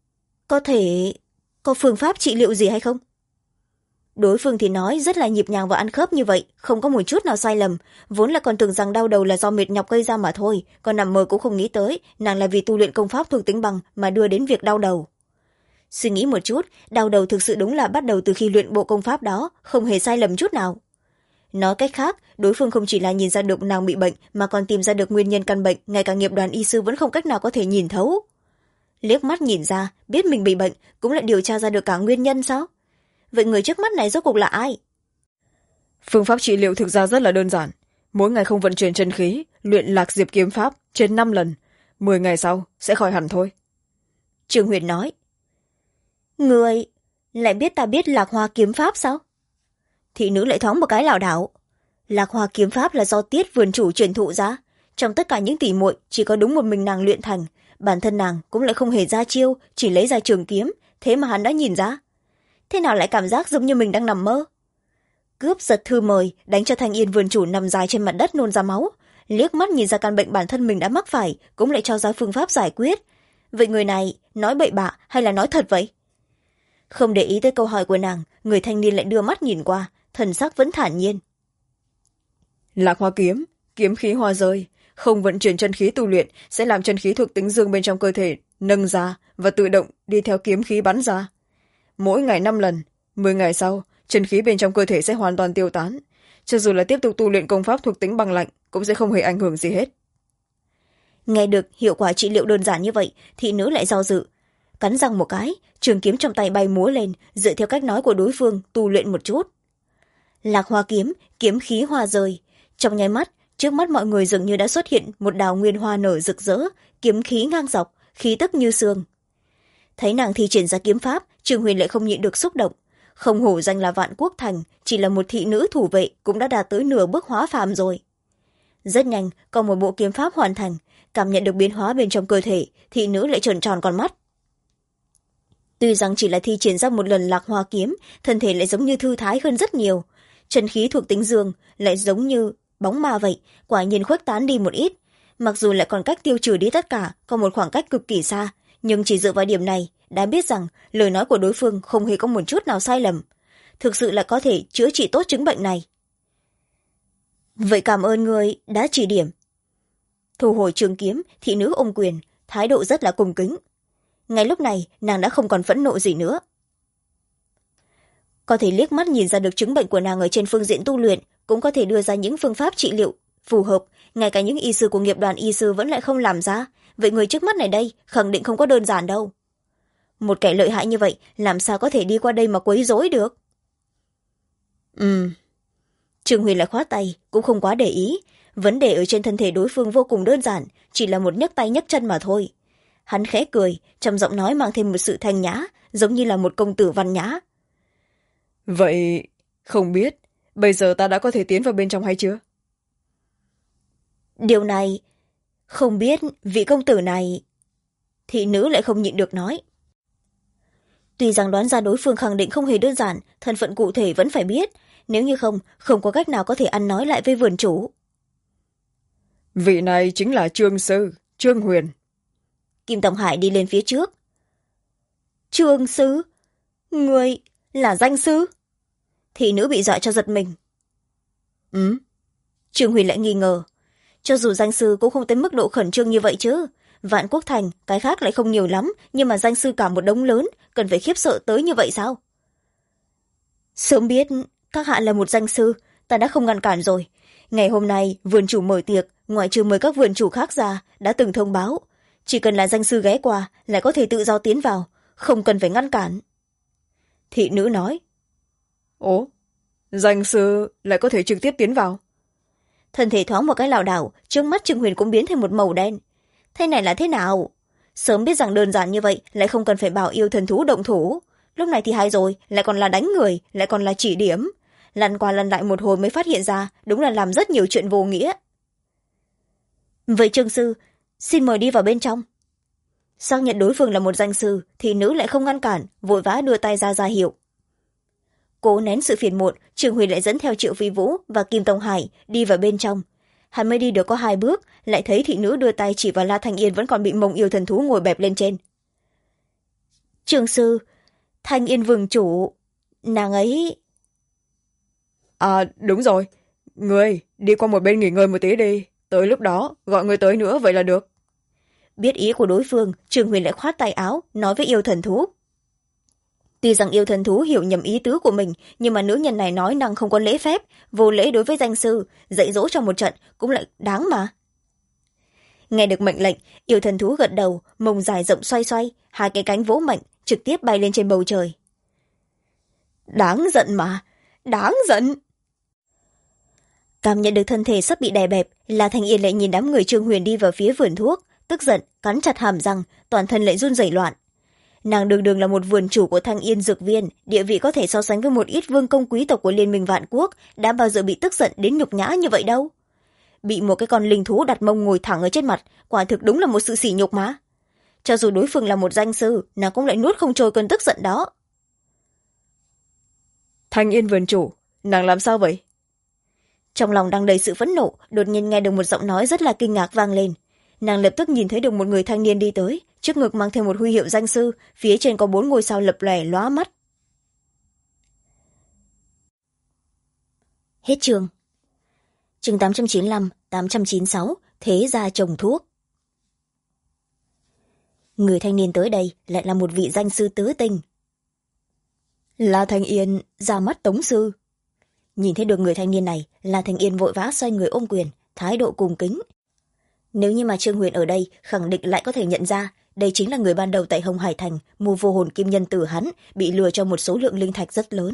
Có phương pháp trị liệu gì hay không? Đối phương thì nói rất là nhịp nhàng và ăn khớp như vậy, không có một chút nào sai lầm, vốn là còn tưởng rằng đau đầu là do mệt nhọc gây ra mà thôi, còn nằm mơ cũng không nghĩ tới nàng là vì tu luyện công pháp thuộc tính băng mà đưa đến việc đau đầu. Suy nghĩ một chút, đau đầu thực sự đúng là bắt đầu từ khi luyện bộ công pháp đó, không hề sai lầm chút nào. Nói cách khác, đối phương không chỉ là nhìn ra được nàng bị bệnh mà còn tìm ra được nguyên nhân căn bệnh, ngay cả nghiệp đoàn y sư vẫn không cách nào có thể nhìn thấu. Liếc mắt nhìn ra, biết mình bị bệnh, cũng lại điều tra ra được cả nguyên nhân sao? Vậy người trước mắt này rốt cuộc là ai? Phương pháp trị liệu thực ra rất là đơn giản. Mỗi ngày không vận chuyển chân khí, luyện lạc diệp kiếm pháp trên 5 lần. 10 ngày sau sẽ khỏi hẳn thôi. Trương Huyền nói. Người lại biết ta biết lạc hoa kiếm pháp sao? Thị nữ lại thoáng một cái lảo đảo. Lạc hoa kiếm pháp là do Tiết vườn chủ truyền thụ ra. Trong tất cả những tỷ muội chỉ có đúng một mình nàng luyện thành. Bản thân nàng cũng lại không hề ra chiêu, chỉ lấy ra trường kiếm. Thế mà hắn đã nhìn ra. Thế nào lại cảm giác giống như mình đang nằm mơ? Cướp giật thư mời, đánh cho Thanh Yên vườn chủ nằm dài trên mặt đất nôn ra máu. Liếc mắt nhìn ra căn bệnh bản thân mình đã mắc phải, cũng lại cho ra phương pháp giải quyết. Vậy người này nói bậy bạ hay là nói thật vậy? Không để ý tới câu hỏi của nàng, người thanh niên lại đưa mắt nhìn qua, thần sắc vẫn thản nhiên. Lạc hoa kiếm, kiếm khí hoa rơi, không vận chuyển chân khí tu luyện sẽ làm chân khí thuộc tính dương bên trong cơ thể nâng ra và tự động đi theo kiếm khí bắn ra. Mỗi ngày 5 lần, 10 ngày sau, chân khí bên trong cơ thể sẽ hoàn toàn tiêu tán. Cho dù là tiếp tục tu luyện công pháp thuộc tính băng lạnh, cũng sẽ không hề ảnh hưởng gì hết. Nghe được hiệu quả trị liệu đơn giản như vậy, thị nữ lại do dự. Cắn răng một cái, trường kiếm trong tay bay múa lên, dựa theo cách nói của đối phương, tu luyện một chút. Lạc hoa kiếm, kiếm khí hoa rơi. Trong nháy mắt, trước mắt mọi người dường như đã xuất hiện một đào nguyên hoa nở rực rỡ, kiếm khí ngang dọc, khí tức như sương. Thấy nàng thi triển ra kiếm pháp, Trương Huyền lại không nhịn được xúc động. Không hổ danh là Vạn Quốc Thành, chỉ là một thị nữ thủ vệ cũng đã đạt tới nửa bước hóa phàm rồi. Rất nhanh, còn một bộ kiếm pháp hoàn thành, cảm nhận được biến hóa bên trong cơ thể, thị nữ lại trợn tròn con mắt. Tuy rằng chỉ là thi triển ra một lần lạc hoa kiếm, thân thể lại giống như thư thái hơn rất nhiều. Chân khí thuộc tính dương lại giống như bóng ma vậy, quả nhiên khuếch tán đi một ít. Mặc dù lại còn cách tiêu trừ đi tất cả, còn một khoảng cách cực kỳ xa, nhưng chỉ dựa vào điểm này, đã biết rằng lời nói của đối phương không hề có một chút nào sai lầm. Thực sự là có thể chữa trị tốt chứng bệnh này. Vậy cảm ơn người đã chỉ điểm. Thu hồi trường kiếm, thị nữ ôm quyền, thái độ rất là cung kính. ngay lúc này nàng đã không còn phẫn nộ gì nữa. Có thể liếc mắt nhìn ra được chứng bệnh của nàng ở trên phương diện tu luyện, cũng có thể đưa ra những phương pháp trị liệu phù hợp, ngay cả những y sư của nghiệp đoàn y sư vẫn lại không làm ra. Vậy người trước mắt này đây khẳng định không có đơn giản đâu. Một kẻ lợi hại như vậy làm sao có thể đi qua đây mà quấy rối được. Trương Huyền lại khoát tay, cũng không quá để ý. Vấn đề ở trên thân thể đối phương vô cùng đơn giản, chỉ là một nhấc tay nhấc chân mà thôi. Hắn khẽ cười, trong giọng nói mang thêm một sự thanh nhã, giống như là một công tử văn nhã. Vậy không biết bây giờ ta đã có thể tiến vào bên trong hay chưa? Điều này không biết vị công tử này. Thị nữ lại không nhịn được nói. Tuy rằng đoán ra đối phương khẳng định không hề đơn giản, thân phận cụ thể vẫn phải biết, nếu như không có cách nào có thể ăn nói lại với vườn chủ. Vị này chính là Trương sư Trương Huyền. Kim Tổng Hải đi lên phía trước. Trương sư? Người là danh sư? Thị nữ bị dọa cho giật mình. Trương Huyền lại nghi ngờ. Cho dù danh sư cũng không tới mức độ khẩn trương như vậy chứ. Vạn Quốc Thành, cái khác lại không nhiều lắm, nhưng mà danh sư cả một đống lớn, cần phải khiếp sợ tới như vậy sao? Sớm biết các hạ là một danh sư, ta đã không ngăn cản rồi. Ngày hôm nay, vườn chủ mở tiệc, ngoại trừ mời các vườn chủ khác ra, đã từng thông báo. Chỉ cần là danh sư ghé qua, lại có thể tự do tiến vào, không cần phải ngăn cản. Thị nữ nói. Ồ, danh sư lại có thể trực tiếp tiến vào? Thân thể thoáng một cái lảo đảo, trước mắt Trương Huyền cũng biến thành một màu đen. Thế này là thế nào? Sớm biết rằng đơn giản như vậy, lại không cần phải bảo yêu thần thú động thủ. Lúc này thì hay rồi, lại còn là đánh người, lại còn là chỉ điểm. Lần qua lần lại một hồi mới phát hiện ra, đúng là làm rất nhiều chuyện vô nghĩa. Vậy Trương sư, xin mời đi vào bên trong. Xác nhận đối phương là một danh sư, thì nữ lại không ngăn cản, vội vã đưa tay ra hiệu. Cố nén sự phiền muộn, Trương Huyền lại dẫn theo Triệu Phi Vũ và Kim Tông Hải đi vào bên trong. Hắn mới đi được có 2 bước, lại thấy thị nữ đưa tay chỉ vào La Thanh Yên vẫn còn bị mông yêu thần thú ngồi bẹp lên trên. Trương sư, Thanh Yên vương chủ, nàng ấy... À, đúng rồi. Người, đi qua một bên nghỉ ngơi một tí đi. Tới lúc đó, gọi người tới nữa vậy là được. Biết ý của đối phương, Trương Huyền lại khoát tay áo, nói với yêu thần thú. Tuy rằng yêu thần thú hiểu nhầm ý tứ của mình, nhưng mà nữ nhân này nói năng không có lễ phép, vô lễ đối với danh sư, dạy dỗ trong một trận cũng lại đáng mà. Nghe được mệnh lệnh, yêu thần thú gật đầu, mông dài rộng xoay xoay, 2 cái cánh vỗ mạnh, trực tiếp bay lên trên bầu trời. Đáng giận mà, đáng giận. Cảm nhận được thân thể sắp bị đè bẹp, La Thanh Yên lại nhìn đám người Trương Huyền đi vào phía vườn thuốc, tức giận, cắn chặt hàm răng, toàn thân lại run rẩy loạn. Nàng đường đường là một vườn chủ của Thanh Yên dược viên, địa vị có thể so sánh với một ít vương công quý tộc của Liên minh Vạn Quốc, đã bao giờ bị tức giận đến nhục nhã như vậy đâu. Bị một cái con linh thú đặt mông ngồi thẳng ở trên mặt, quả thực đúng là một sự sỉ nhục mà. Cho dù đối phương là một danh sư, nàng cũng lại nuốt không trôi cơn tức giận đó. Thanh Yên vườn chủ, nàng làm sao vậy? Trong lòng đang đầy sự phẫn nộ, đột nhiên nghe được một giọng nói rất là kinh ngạc vang lên. Nàng lập tức nhìn thấy được một người thanh niên đi tới, trước ngực mang theo một huy hiệu danh sư, phía trên có 4 ngôi sao lập lòe lóa mắt. Hết chương. Chương 895, 896, thế gia trồng thuốc. Người thanh niên tới đây lại là một vị danh sư tứ tinh. La Thanh Yên ra mắt tống sư. Nhìn thấy được người thanh niên này, La Thanh Yên vội vã xoay người ôm quyền, thái độ cung kính. Nếu như mà Trương Huyền ở đây, khẳng định lại có thể nhận ra, đây chính là người ban đầu tại Hồng Hải Thành mua vô hồn kim nhân từ hắn, bị lừa cho một số lượng linh thạch rất lớn.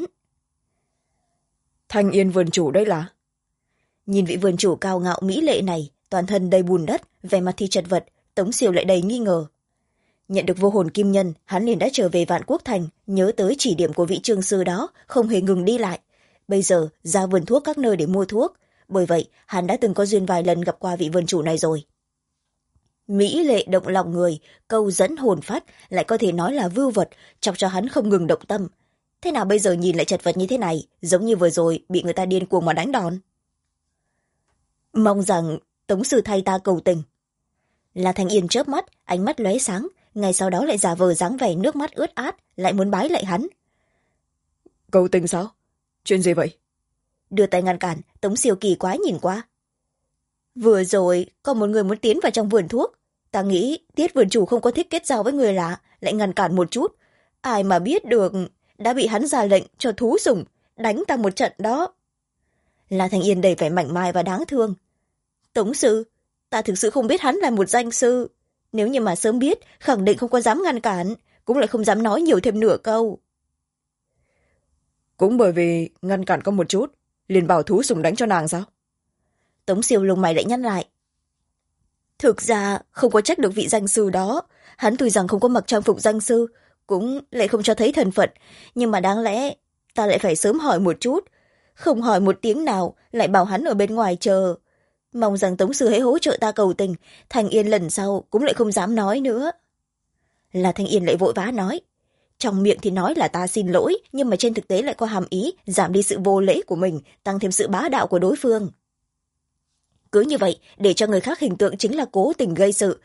Thanh Yên vườn chủ đây là? Nhìn vị vườn chủ cao ngạo mỹ lệ này, toàn thân đầy bùn đất, vẻ mặt thì chật vật, Tống Siêu lại đầy nghi ngờ. Nhận được vô hồn kim nhân, hắn liền đã trở về Vạn Quốc Thành, nhớ tới chỉ điểm của vị trương sư đó, không hề ngừng đi lại. Bây giờ ra vườn thuốc các nơi để mua thuốc, bởi vậy hắn đã từng có duyên vài lần gặp qua vị vườn chủ này rồi. Mỹ lệ động lòng người, câu dẫn hồn phách, lại có thể nói là vưu vật, chọc cho hắn không ngừng động tâm. Thế nào bây giờ nhìn lại chật vật như thế này, giống như vừa rồi bị người ta điên cuồng mà đánh đòn. Mong rằng Tống sư thay ta cầu tình. La Thanh Yên chớp mắt, ánh mắt lóe sáng, ngay sau đó lại giả vờ dáng vẻ nước mắt ướt át, lại muốn bái lại hắn. Cầu tình sao? Chuyện gì vậy? Đưa tay ngăn cản, Tống Siêu kỳ quái nhìn qua. Vừa rồi có một người muốn tiến vào trong vườn thuốc, Ta nghĩ Tiết vườn chủ không có thích kết giao với người lạ, lại ngăn cản một chút. Ai mà biết được, đã bị hắn ra lệnh cho thú sủng, đánh ta một trận đó. La Thanh Yên đầy vẻ mảnh mai và đáng thương. Tống sư, ta thực sự không biết hắn là một danh sư. Nếu như mà sớm biết, khẳng định không có dám ngăn cản, cũng lại không dám nói nhiều thêm nửa câu. Cũng bởi vì ngăn cản có một chút, liền bảo thú sủng đánh cho nàng sao? Tống siêu lông mày lại nhăn lại. Thực ra không có trách được vị danh sư đó. Hắn tuy rằng không có mặc trang phục danh sư, cũng lại không cho thấy thân phận, nhưng mà đáng lẽ ta lại phải sớm hỏi một chút. Không hỏi một tiếng nào, lại bảo hắn ở bên ngoài chờ. Mong rằng Tống sư hãy hỗ trợ ta cầu tình, Thanh Yên lần sau cũng lại không dám nói nữa. Là Thanh Yên lại vội vã nói. Trong miệng thì nói là ta xin lỗi, nhưng mà trên thực tế lại có hàm ý giảm đi sự vô lễ của mình, tăng thêm sự bá đạo của đối phương. Cứ như vậy, để cho người khác hình tượng chính là cố tình gây sự.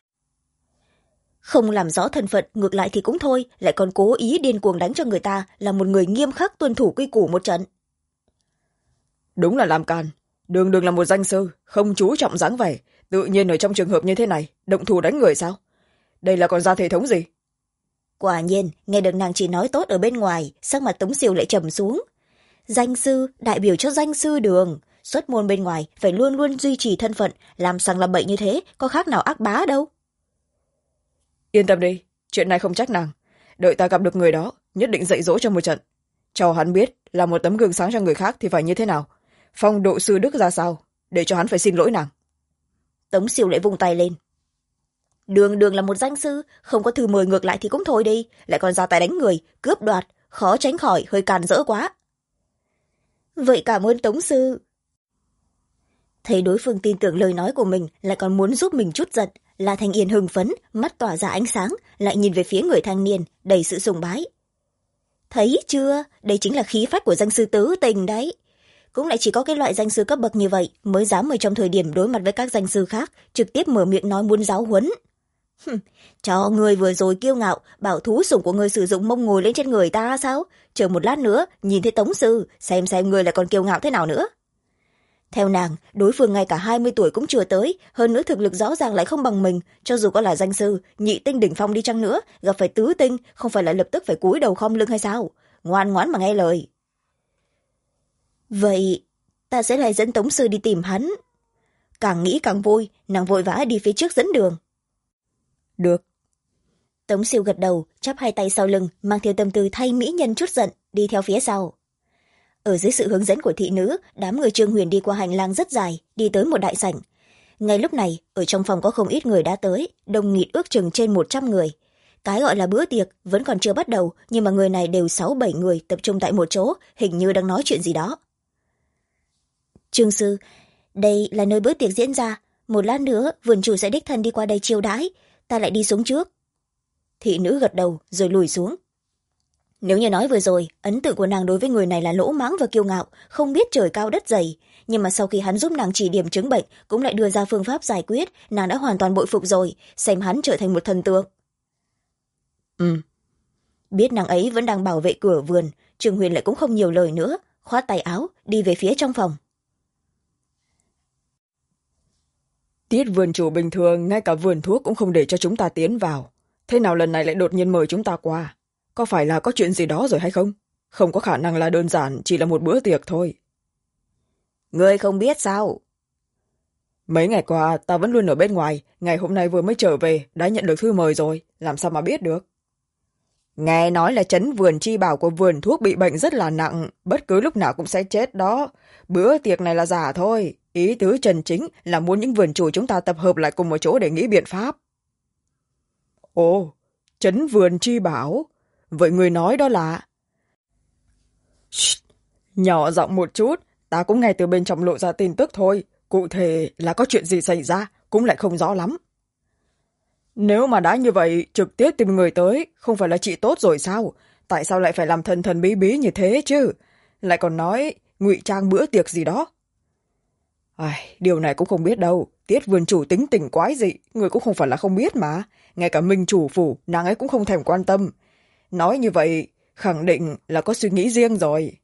Không làm rõ thân phận, ngược lại thì cũng thôi, lại còn cố ý điên cuồng đánh cho người ta là một người nghiêm khắc tuân thủ quy củ một trận. Đúng là làm càn. Đường đường là một danh sư, không chú trọng dáng vẻ, tự nhiên ở trong trường hợp như thế này, động thủ đánh người sao? Đây là còn ra thể thống gì? Quả nhiên, nghe được nàng chỉ nói tốt ở bên ngoài, sắc mặt Tống Siêu lại trầm xuống. Danh sư, đại biểu cho danh sư đường. Xuất môn bên ngoài, phải luôn luôn duy trì thân phận, làm sằng làm bậy như thế, có khác nào ác bá đâu. Yên tâm đi, chuyện này không trách nàng. Đợi ta gặp được người đó, nhất định dạy dỗ cho một trận. Cho hắn biết là một tấm gương sáng cho người khác thì phải như thế nào. Phong độ sư đức ra sao, để cho hắn phải xin lỗi nàng. Tống Siêu lại vung tay lên. Đường đường là một danh sư, không có thư mời ngược lại thì cũng thôi đi, lại còn ra tay đánh người, cướp đoạt, khó tránh khỏi, hơi càn rỡ quá. Vậy cảm ơn Tống sư. Thấy đối phương tin tưởng lời nói của mình, lại còn muốn giúp mình chút giận, La Thanh Yên hưng phấn, mắt tỏa ra ánh sáng, lại nhìn về phía người thanh niên, đầy sự sùng bái. Thấy chưa, đây chính là khí phách của danh sư tứ tình đấy. Cũng lại chỉ có cái loại danh sư cấp bậc như vậy mới dám ở trong thời điểm đối mặt với các danh sư khác trực tiếp mở miệng nói muốn giáo huấn. Cho người vừa rồi kiêu ngạo bảo thú sủng của người sử dụng mông ngồi lên trên người ta sao? Chờ một lát nữa nhìn thấy Tống sư xem người lại còn kiêu ngạo thế nào nữa. Theo nàng, đối phương ngay cả 20 tuổi cũng chưa tới, hơn nữa thực lực rõ ràng lại không bằng mình, cho dù có là danh sư, nhị tinh đỉnh phong đi chăng nữa, gặp phải tứ tinh, không phải là lập tức phải cúi đầu khom lưng hay sao? Ngoan ngoãn mà nghe lời. Vậy, ta sẽ lại dẫn Tống sư đi tìm hắn. Càng nghĩ càng vui, nàng vội vã đi phía trước dẫn đường. Được. Tống siêu gật đầu, chắp hai tay sau lưng, mang theo tâm tư thay mỹ nhân chút giận, đi theo phía sau. Ở dưới sự hướng dẫn của thị nữ, đám người Trương Huyền đi qua hành lang rất dài, đi tới một đại sảnh. Ngay lúc này, ở trong phòng có không ít người đã tới, đông nghịt ước chừng trên 100 người. Cái gọi là bữa tiệc vẫn còn chưa bắt đầu, nhưng mà người này đều 6-7 người tập trung tại một chỗ, hình như đang nói chuyện gì đó. Trương sư, đây là nơi bữa tiệc diễn ra, một lát nữa vườn chủ sẽ đích thân đi qua đây chiêu đãi, ta lại đi xuống trước. Thị nữ gật đầu rồi lùi xuống. Nếu như nói vừa rồi, ấn tượng của nàng đối với người này là lỗ mãng và kiêu ngạo, không biết trời cao đất dày, nhưng mà sau khi hắn giúp nàng chỉ điểm chứng bệnh, cũng lại đưa ra phương pháp giải quyết, nàng đã hoàn toàn bội phục rồi, xem hắn trở thành một thần tượng. Biết nàng ấy vẫn đang bảo vệ cửa vườn, Trương Huyền lại cũng không nhiều lời nữa, khoát tay áo, đi về phía trong phòng. Tiết vườn chủ bình thường, ngay cả vườn thuốc cũng không để cho chúng ta tiến vào. Thế nào lần này lại đột nhiên mời chúng ta qua? Có phải là có chuyện gì đó rồi hay không? Không có khả năng là đơn giản, chỉ là một bữa tiệc thôi. Ngươi không biết sao? Mấy ngày qua, ta vẫn luôn ở bên ngoài, ngày hôm nay vừa mới trở về, đã nhận được thư mời rồi, làm sao mà biết được? Nghe nói là trấn vườn chi bảo của vườn thuốc bị bệnh rất là nặng, bất cứ lúc nào cũng sẽ chết đó. Bữa tiệc này là giả thôi, ý tứ chân chính là muốn những vườn chủ chúng ta tập hợp lại cùng một chỗ để nghĩ biện pháp. Ồ, trấn vườn chi bảo? Vậy người nói đó là... Nhỏ giọng một chút, ta cũng nghe từ bên trong lộ ra tin tức thôi, cụ thể là có chuyện gì xảy ra, cũng lại không rõ lắm. Nếu mà đã như vậy, trực tiếp tìm người tới, không phải là chị tốt rồi sao? Tại sao lại phải làm thần thần bí bí như thế chứ? Lại còn nói ngụy trang bữa tiệc gì đó. Điều này cũng không biết đâu. Tiết vườn chủ tính tình quái dị, người cũng không phải là không biết mà. Ngay cả Minh chủ phủ, nàng ấy cũng không thèm quan tâm. Nói như vậy, khẳng định là có suy nghĩ riêng rồi.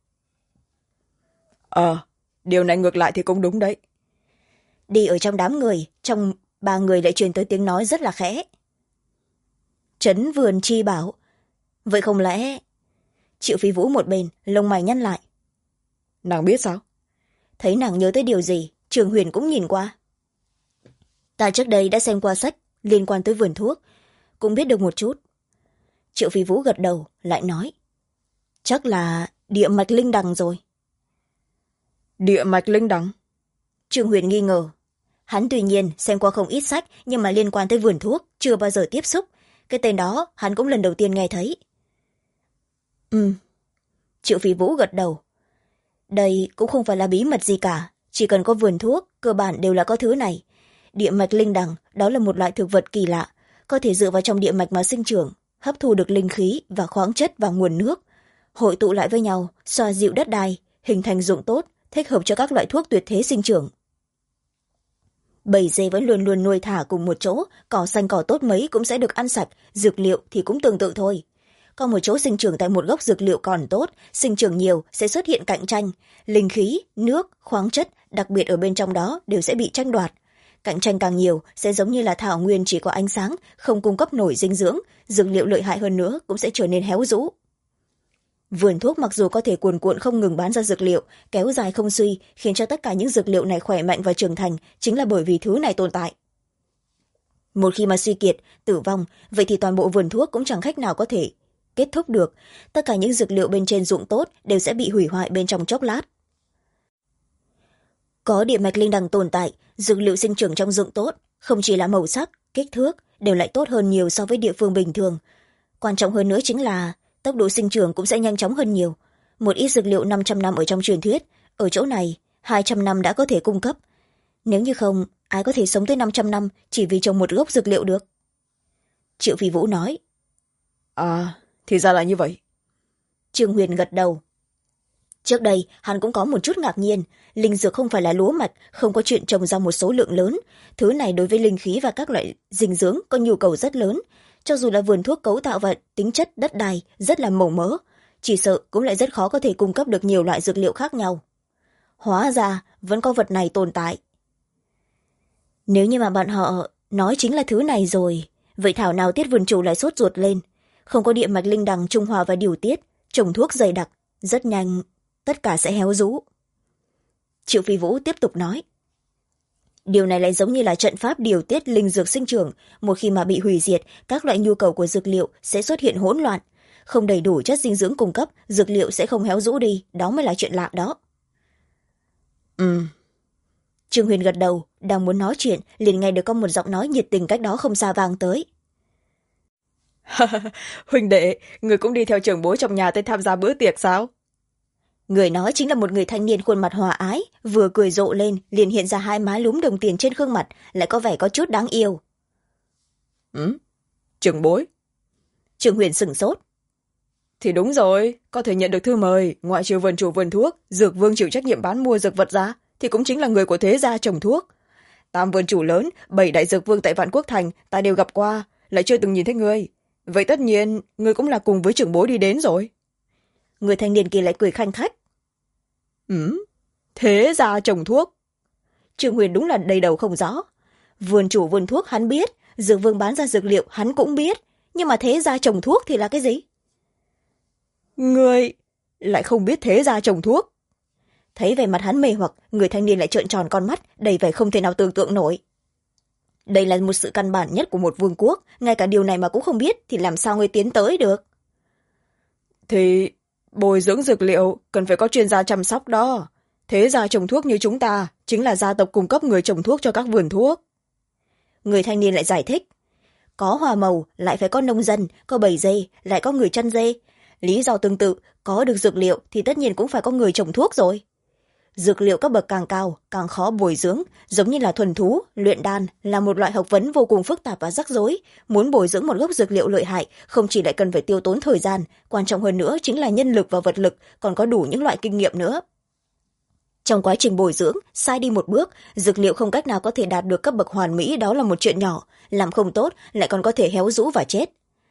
Điều này ngược lại thì cũng đúng đấy. Đi ở trong đám người, trong ba người lại truyền tới tiếng nói rất là khẽ. Trấn Vườn Chi bảo, vậy không lẽ... Triệu Phi Vũ một bên, lông mày nhăn lại. Nàng biết sao? Thấy nàng nhớ tới điều gì, Trường Huyền cũng nhìn qua. Ta trước đây đã xem qua sách liên quan tới vườn thuốc, cũng biết được một chút. Triệu Phi Vũ gật đầu, lại nói. Chắc là địa mạch linh đằng rồi. Địa mạch linh đằng? Trường Huyền nghi ngờ. Hắn tuy nhiên xem qua không ít sách, nhưng mà liên quan tới vườn thuốc chưa bao giờ tiếp xúc. Cái tên đó hắn cũng lần đầu tiên nghe thấy. Triệu Phi Vũ gật đầu. Đây cũng không phải là bí mật gì cả, chỉ cần có vườn thuốc cơ bản đều là có thứ này. Địa mạch linh đằng đó là một loại thực vật kỳ lạ, có thể dựa vào trong địa mạch mà sinh trưởng, hấp thu được linh khí và khoáng chất và nguồn nước, hội tụ lại với nhau, xoa dịu đất đai, hình thành ruộng tốt, thích hợp cho các loại thuốc tuyệt thế sinh trưởng. Bầy dê vẫn luôn luôn nuôi thả cùng một chỗ, cỏ xanh cỏ tốt mấy cũng sẽ được ăn sạch, dược liệu thì cũng tương tự thôi. Có một chỗ sinh trưởng tại một gốc dược liệu còn tốt, sinh trưởng nhiều sẽ xuất hiện cạnh tranh, linh khí, nước, khoáng chất, đặc biệt ở bên trong đó đều sẽ bị tranh đoạt. Cạnh tranh càng nhiều sẽ giống như là thảo nguyên chỉ có ánh sáng, không cung cấp nổi dinh dưỡng, dược liệu lợi hại hơn nữa cũng sẽ trở nên héo rũ. Vườn thuốc mặc dù có thể cuồn cuộn không ngừng bán ra dược liệu, kéo dài không suy, khiến cho tất cả những dược liệu này khỏe mạnh và trưởng thành, chính là bởi vì thứ này tồn tại. Một khi mà suy kiệt, tử vong, vậy thì toàn bộ vườn thuốc cũng chẳng cách nào có thể kết thúc được. Tất cả những dược liệu bên trên ruộng tốt đều sẽ bị hủy hoại bên trong chốc lát. Có địa mạch linh đằng tồn tại, dược liệu sinh trưởng trong ruộng tốt, không chỉ là màu sắc, kích thước, đều lại tốt hơn nhiều so với địa phương bình thường. Quan trọng hơn nữa chính là tốc độ sinh trưởng cũng sẽ nhanh chóng hơn nhiều. Một ít dược liệu 500 năm ở trong truyền thuyết, ở chỗ này 200 năm đã có thể cung cấp. Nếu như không, ai có thể sống tới 500 năm chỉ vì trồng một gốc dược liệu được? Triệu Phi Vũ nói. Thì ra là như vậy. Trương Huyền gật đầu. Trước đây, hắn cũng có một chút ngạc nhiên. Linh dược không phải là lúa mạch, không có chuyện trồng ra một số lượng lớn. Thứ này đối với linh khí và các loại dinh dưỡng có nhu cầu rất lớn. Cho dù là vườn thuốc cấu tạo và tính chất đất đai rất là màu mỡ, chỉ sợ cũng lại rất khó có thể cung cấp được nhiều loại dược liệu khác nhau. Hóa ra, vẫn có vật này tồn tại. Nếu như mà bọn họ nói chính là thứ này rồi, vậy thảo nào Tiết vườn chủ lại sốt ruột lên. Không có địa mạch linh đằng trung hòa và điều tiết, trồng thuốc dày đặc, rất nhanh, tất cả sẽ héo rũ. Triệu Phi Vũ tiếp tục nói. Điều này lại giống như là trận pháp điều tiết linh dược sinh trưởng, một khi mà bị hủy diệt, các loại nhu cầu của dược liệu sẽ xuất hiện hỗn loạn. Không đầy đủ chất dinh dưỡng cung cấp, dược liệu sẽ không héo rũ đi, đó mới là chuyện lạ đó. Trương Huyền gật đầu, đang muốn nói chuyện, liền nghe được có một giọng nói nhiệt tình cách đó không xa vang tới. Huynh đệ, người cũng đi theo trưởng bối trong nhà tới tham gia bữa tiệc sao? Người nói chính là một người thanh niên khuôn mặt hòa ái, vừa cười rộ lên, liền hiện ra hai má lúm đồng tiền trên gương mặt, lại có vẻ có chút đáng yêu. Trưởng bối? Trương Huyền sửng sốt. Thì đúng rồi, có thể nhận được thư mời, ngoại trừ vườn chủ vườn thuốc, dược vương chịu trách nhiệm bán mua dược vật ra, thì cũng chính là người của thế gia trồng thuốc. 8 vườn chủ lớn, 7 đại dược vương tại Vạn Quốc Thành, ta đều gặp qua, lại chưa từng nhìn thấy ngươi. Vậy tất nhiên, ngươi cũng là cùng với trưởng bối đi đến rồi. Người thanh niên kia lại cười khanh khách. Thế gia trồng thuốc? Trương Huyền đúng là đầy đầu không rõ. Vườn chủ vườn thuốc hắn biết, dược vương bán ra dược liệu hắn cũng biết, nhưng mà thế gia trồng thuốc thì là cái gì? Ngươi lại không biết thế gia trồng thuốc? Thấy vẻ mặt hắn mê hoặc, người thanh niên lại trợn tròn con mắt, đầy vẻ không thể nào tưởng tượng nổi. Đây là một sự căn bản nhất của một vương quốc, ngay cả điều này mà cũng không biết thì làm sao ngươi tiến tới được? Thì bồi dưỡng dược liệu cần phải có chuyên gia chăm sóc đó. Thế gia trồng thuốc như chúng ta chính là gia tộc cung cấp người trồng thuốc cho các vườn thuốc. Người thanh niên lại giải thích. Có hoa màu lại phải có nông dân, có bầy dê lại có người chăn dê. Lý do tương tự, có được dược liệu thì tất nhiên cũng phải có người trồng thuốc rồi. Dược liệu cấp bậc càng cao, càng khó bồi dưỡng, giống như là thuần thú, luyện đan là một loại học vấn vô cùng phức tạp và rắc rối. Muốn bồi dưỡng một gốc dược liệu lợi hại, không chỉ lại cần phải tiêu tốn thời gian, quan trọng hơn nữa chính là nhân lực và vật lực, còn có đủ những loại kinh nghiệm nữa. Trong quá trình bồi dưỡng, sai đi một bước, dược liệu không cách nào có thể đạt được cấp bậc hoàn mỹ, đó là một chuyện nhỏ, làm không tốt lại còn có thể héo rũ và chết.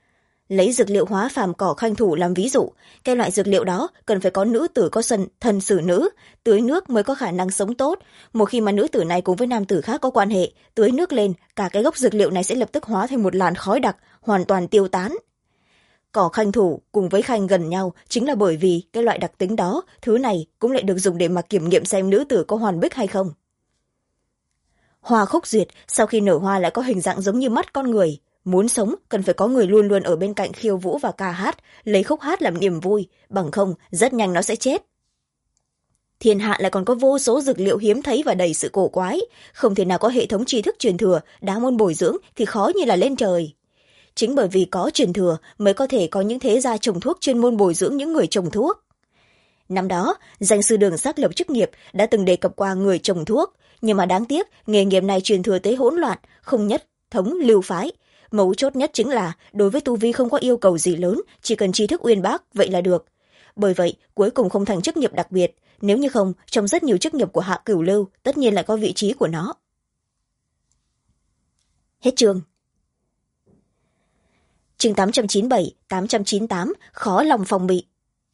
lấy dược liệu hóa phàm cỏ khanh thủ làm ví dụ, cái loại dược liệu đó cần phải có nữ tử có thân xử nữ, tưới nước mới có khả năng sống tốt. Một khi mà nữ tử này cùng với nam tử khác có quan hệ, tưới nước lên, cả cái gốc dược liệu này sẽ lập tức hóa thành một làn khói đặc, hoàn toàn tiêu tán. Cỏ khanh thủ cùng với khanh gần nhau chính là bởi vì cái loại đặc tính đó, thứ này cũng lại được dùng để mà kiểm nghiệm xem nữ tử có hoàn bích hay không. Hoa khúc duyệt sau khi nở hoa lại có hình dạng giống như mắt con người. Muốn sống cần phải có người luôn luôn ở bên cạnh khiêu vũ và ca hát, lấy khúc hát làm niềm vui, bằng không rất nhanh nó sẽ chết. Thiên hạ lại còn có vô số dược liệu hiếm thấy và đầy sự cổ quái, không thể nào có hệ thống tri thức truyền thừa, đáng môn bồi dưỡng thì khó như là lên trời. Chính bởi vì có truyền thừa mới có thể có những thế gia trồng thuốc chuyên môn bồi dưỡng những người trồng thuốc. Năm đó, danh sư Đường xác lập chức nghiệp đã từng đề cập qua người trồng thuốc, nhưng mà đáng tiếc nghề nghiệp này truyền thừa tới hỗn loạn, không nhất thống lưu phái. Mấu chốt nhất chính là đối với tu vi không có yêu cầu gì lớn, chỉ cần tri thức uyên bác vậy là được. Bởi vậy cuối cùng không thành chức nghiệp đặc biệt, nếu như không trong rất nhiều chức nghiệp của Hạ Cửu Lưu tất nhiên lại có vị trí của nó. Hết chương. Chương 897, 898, khó lòng phòng bị.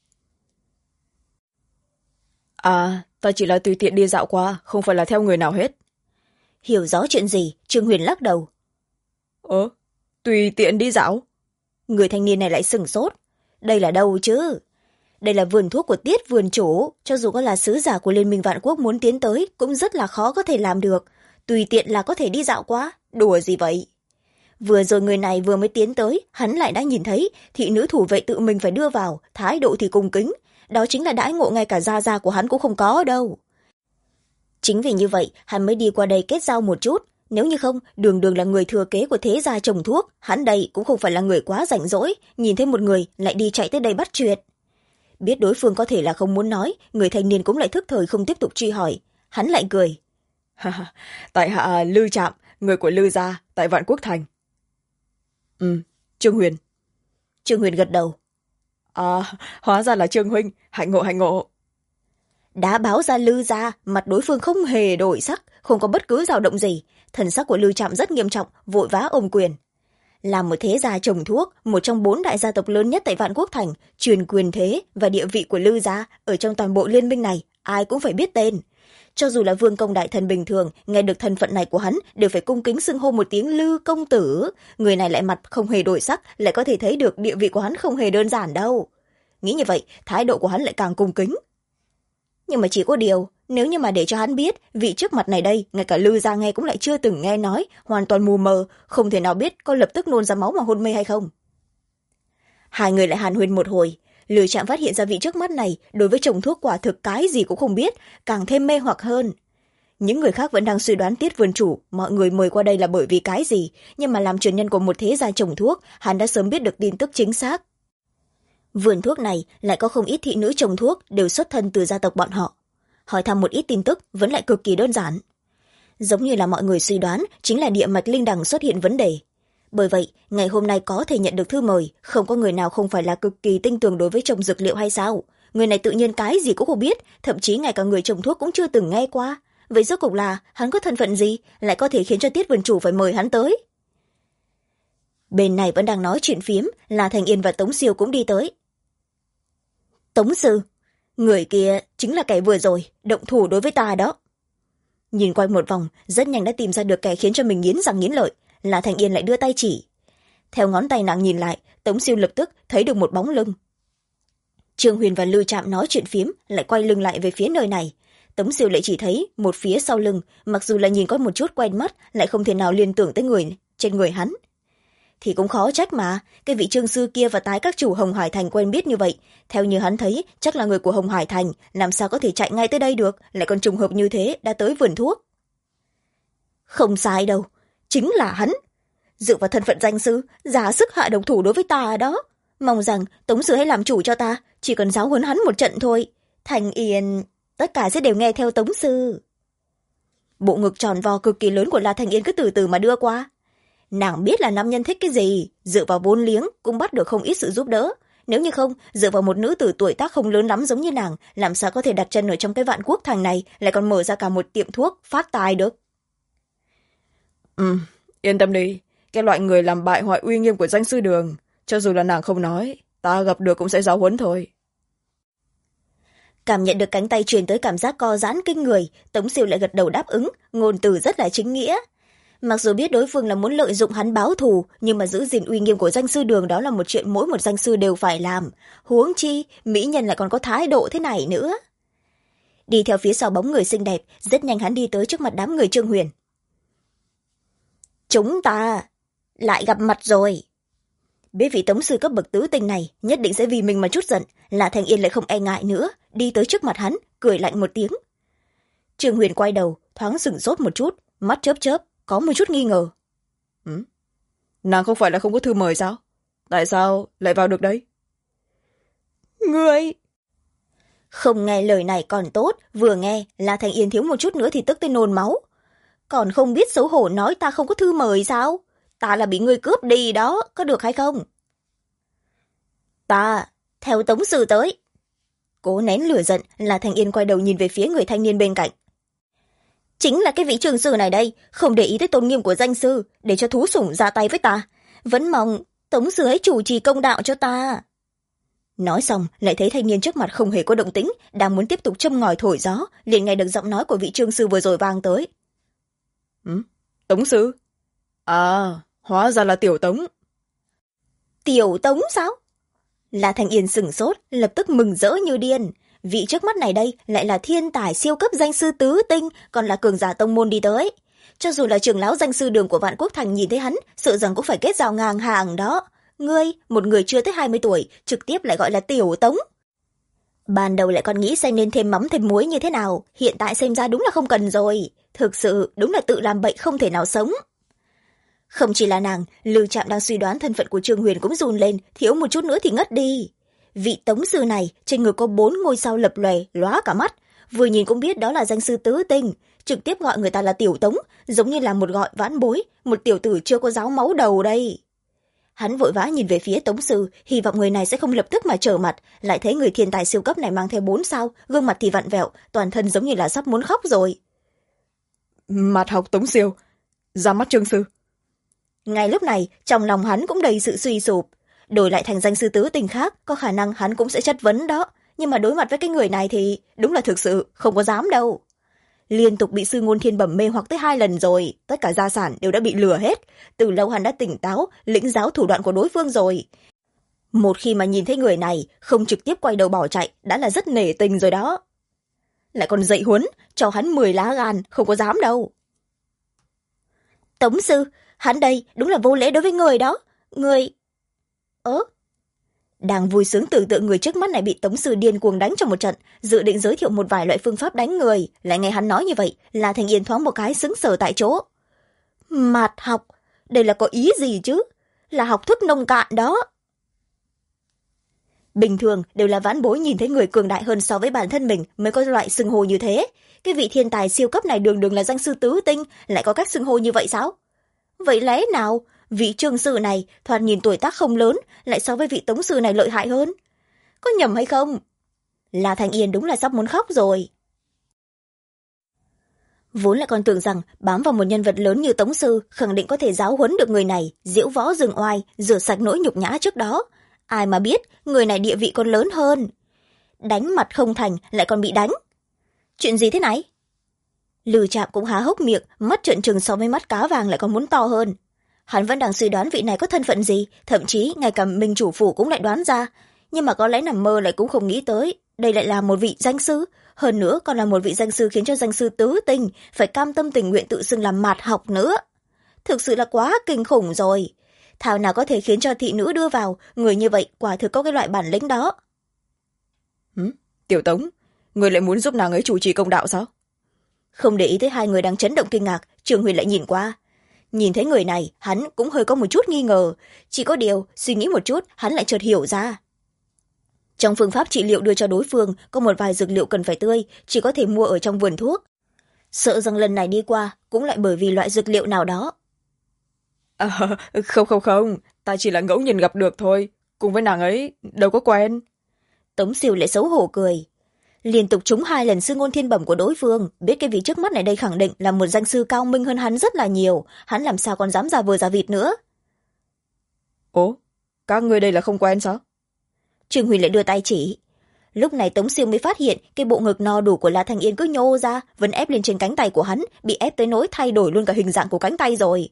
À, ta chỉ là tùy tiện đi dạo qua, không phải là theo người nào hết. Hiểu rõ chuyện gì, Trương Huyền lắc đầu. Tùy tiện đi dạo? Người thanh niên này lại sửng sốt. Đây là đâu chứ? Đây là vườn thuốc của Tiết vườn chủ, cho dù có là sứ giả của Liên minh Vạn Quốc muốn tiến tới cũng rất là khó có thể làm được. Tùy tiện là có thể đi dạo qua, đùa gì vậy? Vừa rồi người này vừa mới tiến tới, hắn lại đã nhìn thấy thị nữ thủ vệ tự mình phải đưa vào, thái độ thì cung kính. Đó chính là đãi ngộ ngay cả gia gia của hắn cũng không có đâu. Chính vì như vậy, hắn mới đi qua đây kết giao một chút. Nếu như không, đường đường là người thừa kế của thế gia trồng thuốc, hắn đây cũng không phải là người quá rảnh rỗi, nhìn thấy một người lại đi chạy tới đây bắt chuyện. Biết đối phương có thể là không muốn nói, người thanh niên cũng lại thức thời không tiếp tục truy hỏi. Hắn lại cười. Tại hạ Lư Trạm, người của Lư gia, tại Vạn Quốc Thành. Trương Huyền. Trương Huyền gật đầu. Hóa ra là Trương huynh, hạnh ngộ hạnh ngộ. Đã báo ra Lư gia, mặt đối phương không hề đổi sắc, không có bất cứ dao động gì. Thần sắc của Lư Trạm rất nghiêm trọng, vội vã ôm quyền. Là một thế gia trồng thuốc, một trong 4 đại gia tộc lớn nhất tại Vạn Quốc Thành, truyền quyền thế và địa vị của Lư gia ở trong toàn bộ liên minh này, ai cũng phải biết tên. Cho dù là vương công đại thần bình thường, nghe được thân phận này của hắn đều phải cung kính xưng hô một tiếng Lư công tử. Người này lại mặt không hề đổi sắc, lại có thể thấy được địa vị của hắn không hề đơn giản đâu. Nghĩ như vậy, thái độ của hắn lại càng cung kính. Nhưng mà chỉ có điều, nếu như mà để cho hắn biết, vị trước mặt này đây, ngay cả Lư gia nghe cũng lại chưa từng nghe nói, hoàn toàn mù mờ, không thể nào biết có lập tức nôn ra máu mà hôn mê hay không. Hai người lại hàn huyên một hồi, Lư Trạm phát hiện ra vị trước mắt này đối với trồng thuốc quả thực cái gì cũng không biết, càng thêm mê hoặc hơn. Những người khác vẫn đang suy đoán Tiết vườn chủ mọi người mời qua đây là bởi vì cái gì, nhưng mà làm truyền nhân của một thế gia trồng thuốc, hắn đã sớm biết được tin tức chính xác. Vườn thuốc này lại có không ít thị nữ trồng thuốc đều xuất thân từ gia tộc bọn họ. Hỏi thăm một ít tin tức vẫn lại cực kỳ đơn giản. Giống như là mọi người suy đoán, chính là địa mạch linh đằng xuất hiện vấn đề. Bởi vậy, ngày hôm nay có thể nhận được thư mời, không có người nào không phải là cực kỳ tinh tường đối với trồng dược liệu hay sao? Người này tự nhiên cái gì cũng không biết, thậm chí ngay cả người trồng thuốc cũng chưa từng nghe qua. Vậy rốt cuộc là hắn có thân phận gì, lại có thể khiến cho Tiết vườn chủ phải mời hắn tới? Bên này vẫn đang nói chuyện phiếm, là Thành Yên và Tống Siêu cũng đi tới. Tống sư, người kia chính là kẻ vừa rồi động thủ đối với ta đó. Nhìn quanh một vòng, rất nhanh đã tìm ra được kẻ khiến cho mình nghiến răng nghiến lợi, là Thành Yên lại đưa tay chỉ. Theo ngón tay nàng nhìn lại, Tống Siêu lập tức thấy được một bóng lưng. Trương Huyền và Lư Trạm nói chuyện phiếm lại quay lưng lại về phía nơi này. Tống Siêu lại chỉ thấy một phía sau lưng, mặc dù là nhìn có một chút quen mắt, lại không thể nào liên tưởng tới người trên người hắn. Thì cũng khó trách mà, cái vị Trương sư kia và tái các chủ Hồng Hải Thành quen biết như vậy, theo như hắn thấy chắc là người của Hồng Hải Thành, làm sao có thể chạy ngay tới đây được, lại còn trùng hợp như thế đã tới vườn thuốc. Không sai đâu, chính là hắn. Dựa vào thân phận danh sư, giả sức hạ độc thủ đối với ta đó. Mong rằng Tống sư hãy làm chủ cho ta, chỉ cần giáo huấn hắn một trận thôi. Thành Yên, tất cả sẽ đều nghe theo Tống sư. Bộ ngực tròn vo cực kỳ lớn của La Thành Yên cứ từ từ mà đưa qua. Nàng biết là nam nhân thích cái gì, dựa vào vốn liếng cũng bắt được không ít sự giúp đỡ. Nếu như không, dựa vào một nữ tử tuổi tác không lớn lắm giống như nàng, làm sao có thể đặt chân ở trong cái Vạn Quốc Thành này, lại còn mở ra cả một tiệm thuốc phát tài được. Yên tâm đi, cái loại người làm bại hoại uy nghiêm của danh sư Đường, cho dù là nàng không nói, ta gặp được cũng sẽ giáo huấn thôi. Cảm nhận được cánh tay truyền tới cảm giác co giãn kinh người, Tống Siêu lại gật đầu đáp ứng, ngôn từ rất là chính nghĩa. Mặc dù biết đối phương là muốn lợi dụng hắn báo thù, nhưng mà giữ gìn uy nghiêm của danh sư Đường đó là một chuyện mỗi một danh sư đều phải làm. Huống chi, mỹ nhân lại còn có thái độ thế này nữa. Đi theo phía sau bóng người xinh đẹp, rất nhanh hắn đi tới trước mặt đám người Trương Huyền. Chúng ta lại gặp mặt rồi. Biết vị tống sư cấp bậc tứ tinh này nhất định sẽ vì mình mà chút giận, là Thanh Yên lại không e ngại nữa, đi tới trước mặt hắn, cười lạnh một tiếng. Trương Huyền quay đầu, thoáng sửng sốt một chút, mắt chớp chớp, có một chút nghi ngờ. Nàng không phải là không có thư mời sao? Tại sao lại vào được đấy? Ngươi... Không nghe lời này còn tốt, vừa nghe là Thanh Yên thiếu một chút nữa thì tức tới nôn máu. Còn không biết xấu hổ nói ta không có thư mời sao? Ta là bị ngươi cướp đi đó, có được hay không? Ta, theo tống sư tới. Cố nén lửa giận, là Thanh Yên quay đầu nhìn về phía người thanh niên bên cạnh. Chính là cái vị trường sư này đây, không để ý tới tôn nghiêm của danh sư, để cho thú sủng ra tay với ta. Vẫn mong tống sư hãy chủ trì công đạo cho ta. Nói xong, lại thấy thanh niên trước mặt không hề có động tĩnh, đang muốn tiếp tục châm ngòi thổi gió, liền nghe được giọng nói của vị trương sư vừa rồi vang tới. Tống sư? À, hóa ra là Tiểu Tống. Tiểu Tống sao? La Thanh Yên sửng sốt, lập tức mừng rỡ như điên. Vị trước mắt này đây lại là thiên tài siêu cấp danh sư tứ tinh, còn là cường giả tông môn đi tới. Cho dù là trưởng lão danh sư Đường của Vạn Quốc Thành nhìn thấy hắn, sợ rằng cũng phải kết giao ngang hàng đó. Ngươi, một người chưa tới 20 tuổi, trực tiếp lại gọi là Tiểu Tống. Ban đầu lại còn nghĩ xem nên thêm mắm thêm muối như thế nào, hiện tại xem ra đúng là không cần rồi. Thực sự, đúng là tự làm bậy không thể nào sống. Không chỉ là nàng, Lưu Trạm đang suy đoán thân phận của Trương Huyền cũng run lên, thiếu một chút nữa thì ngất đi. Vị tống sư này, trên người có 4 ngôi sao lập lòe, lóa cả mắt. Vừa nhìn cũng biết đó là danh sư tứ tinh, trực tiếp gọi người ta là Tiểu Tống, giống như là một gọi vãn bối, một tiểu tử chưa có ráo máu đầu đây. Hắn vội vã nhìn về phía tống sư, hy vọng người này sẽ không lập tức mà trở mặt, lại thấy người thiên tài siêu cấp này mang theo 4 sao, gương mặt thì vặn vẹo, toàn thân giống như là sắp muốn khóc rồi. Mặt học Tống siêu, ra mắt Trương sư. Ngay lúc này, trong lòng hắn cũng đầy sự suy sụp. Đổi lại thành danh sư tứ tình khác, có khả năng hắn cũng sẽ chất vấn đó. Nhưng mà đối mặt với cái người này thì đúng là thực sự không có dám đâu. Liên tục bị sư ngôn thiên bẩm mê hoặc tới 2 lần rồi, tất cả gia sản đều đã bị lừa hết. Từ lâu hắn đã tỉnh táo, lĩnh giáo thủ đoạn của đối phương rồi. Một khi mà nhìn thấy người này, không trực tiếp quay đầu bỏ chạy, đã là rất nể tình rồi đó. Lại còn dạy huấn, cho hắn 10 lá gan, không có dám đâu. Tống sư, hắn đây đúng là vô lễ đối với người đó. Người... Đang vui sướng tưởng tượng người trước mắt này bị tống sư điên cuồng đánh trong một trận, dự định giới thiệu một vài loại phương pháp đánh người, lại nghe hắn nói như vậy, là Thanh Yên thoáng một cái sững sờ tại chỗ. Mạt học, đây là có ý gì chứ? Là học thức nông cạn đó. Bình thường đều là vãn bối nhìn thấy người cường đại hơn so với bản thân mình mới có loại xưng hô như thế. Cái vị thiên tài siêu cấp này đường đường là danh sư tứ tinh, lại có cách xưng hô như vậy sao? Vậy lẽ nào vị trương sư này thoạt nhìn tuổi tác không lớn, lại so với vị tống sư này lợi hại hơn? Có nhầm hay không? La Thanh Yên đúng là sắp muốn khóc rồi. Vốn lại còn tưởng rằng bám vào một nhân vật lớn như tống sư khẳng định có thể giáo huấn được người này, diễu võ dương oai, rửa sạch nỗi nhục nhã trước đó. Ai mà biết người này địa vị còn lớn hơn. Đánh mặt không thành lại còn bị đánh. Chuyện gì thế này? Lưu Trạm cũng há hốc miệng, mắt trợn trừng so với mắt cá vàng lại còn muốn to hơn. Hắn vẫn đang suy đoán vị này có thân phận gì, thậm chí ngay cả Minh chủ phủ cũng lại đoán ra. Nhưng mà có lẽ nằm mơ lại cũng không nghĩ tới, đây lại là một vị danh sư. Hơn nữa còn là một vị danh sư khiến cho danh sư tứ tinh phải cam tâm tình nguyện tự xưng làm mạt học nữa. Thực sự là quá kinh khủng rồi. Thảo nào có thể khiến cho thị nữ đưa vào, người như vậy quả thực có cái loại bản lĩnh đó. Tiểu Tống, người lại muốn giúp nàng ấy chủ trì công đạo sao? Không để ý tới hai người đang chấn động kinh ngạc, Trường Huyền lại nhìn qua. Nhìn thấy người này, hắn cũng hơi có một chút nghi ngờ. Chỉ có điều, suy nghĩ một chút, hắn lại chợt hiểu ra. Trong phương pháp trị liệu đưa cho đối phương, có một vài dược liệu cần phải tươi, chỉ có thể mua ở trong vườn thuốc. Sợ rằng lần này đi qua, cũng lại bởi vì loại dược liệu nào đó. Không, ta chỉ là ngẫu nhiên gặp được thôi. Cùng với nàng ấy, đâu có quen. Tống Siêu lại xấu hổ cười. Liên tục trúng 2 lần sư ngôn thiên bẩm của đối phương, biết cái vị trước mắt này đây khẳng định là một danh sư cao minh hơn hắn rất là nhiều, hắn làm sao còn dám giả vờ giả vịt nữa. Ố, các ngươi đây là không quen sao? Trương Huyền lại đưa tay chỉ. Lúc này Tống Siêu mới phát hiện cái bộ ngực no đủ của La Thanh Yên cứ nhô ra, vẫn ép lên trên cánh tay của hắn, bị ép tới nỗi thay đổi luôn cả hình dạng của cánh tay rồi.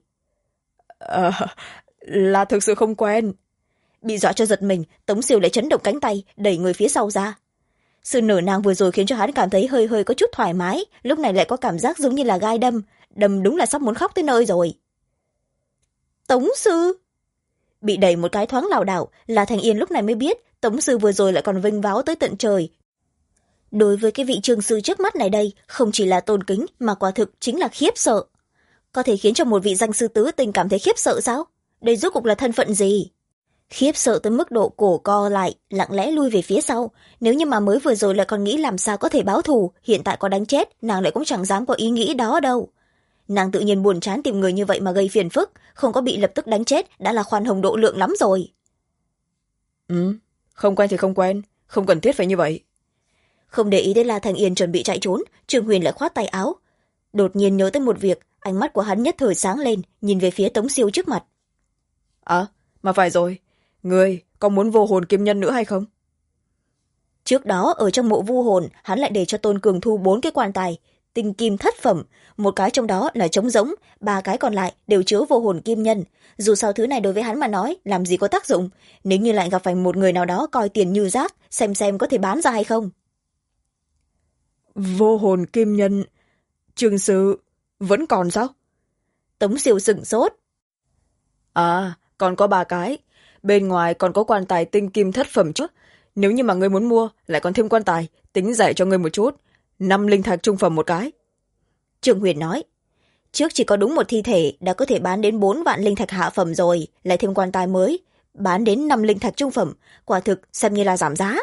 Là thực sự không quen. Bị dọa cho giật mình, Tống Siêu lại chấn động cánh tay, đẩy người phía sau ra. Sự nở nang vừa rồi khiến cho hắn cảm thấy hơi hơi có chút thoải mái, lúc này lại có cảm giác giống như là gai đâm, đâm đúng là sắp muốn khóc tới nơi rồi. Tống sư! Bị đẩy một cái thoáng lảo đảo, La Thanh Yên lúc này mới biết Tống sư vừa rồi lại còn vênh váo tới tận trời. Đối với cái vị Trương sư trước mắt này đây, không chỉ là tôn kính mà quả thực chính là khiếp sợ. Có thể khiến cho một vị danh sư tứ tình cảm thấy khiếp sợ sao? Đây rốt cuộc là thân phận gì? Khiếp sợ tới mức độ cổ co lại, lặng lẽ lui về phía sau. Nếu như mà mới vừa rồi lại còn nghĩ làm sao có thể báo thù, hiện tại có đánh chết, nàng lại cũng chẳng dám có ý nghĩ đó đâu. Nàng tự nhiên buồn chán tìm người như vậy mà gây phiền phức, không có bị lập tức đánh chết đã là khoan hồng độ lượng lắm rồi. Không quen thì không quen, không cần thiết phải như vậy. Không để ý đến La Thanh Yên chuẩn bị chạy trốn, Trương Huyền lại khoát tay áo. Đột nhiên nhớ tới một việc, ánh mắt của hắn nhất thời sáng lên, nhìn về phía Tống Siêu trước mặt. Mà phải rồi, ngươi có muốn vô hồn kim nhân nữa hay không? Trước đó ở trong mộ vu hồn, hắn lại để cho Tôn Cường thu 4 cái quan tài tinh kim thất phẩm, một cái trong đó là trống rỗng, 3 cái còn lại đều chứa vô hồn kim nhân. Dù sao thứ này đối với hắn mà nói làm gì có tác dụng, nếu như lại gặp phải một người nào đó coi tiền như rác, xem có thể bán ra hay không. Vô hồn kim nhân, Trương sư vẫn còn sao? Tống Siêu sửng sốt. Còn có 3 cái, bên ngoài còn có quan tài tinh kim thất phẩm chứ. Nếu như mà ngươi muốn mua lại còn thêm quan tài, tính rẻ cho ngươi một chút, 5 linh thạch trung phẩm một cái. Trương Huyền nói, trước chỉ có đúng một thi thể đã có thể bán đến 4 vạn linh thạch hạ phẩm rồi, lại thêm quan tài mới bán đến 5 linh thạch trung phẩm, quả thực xem như là giảm giá.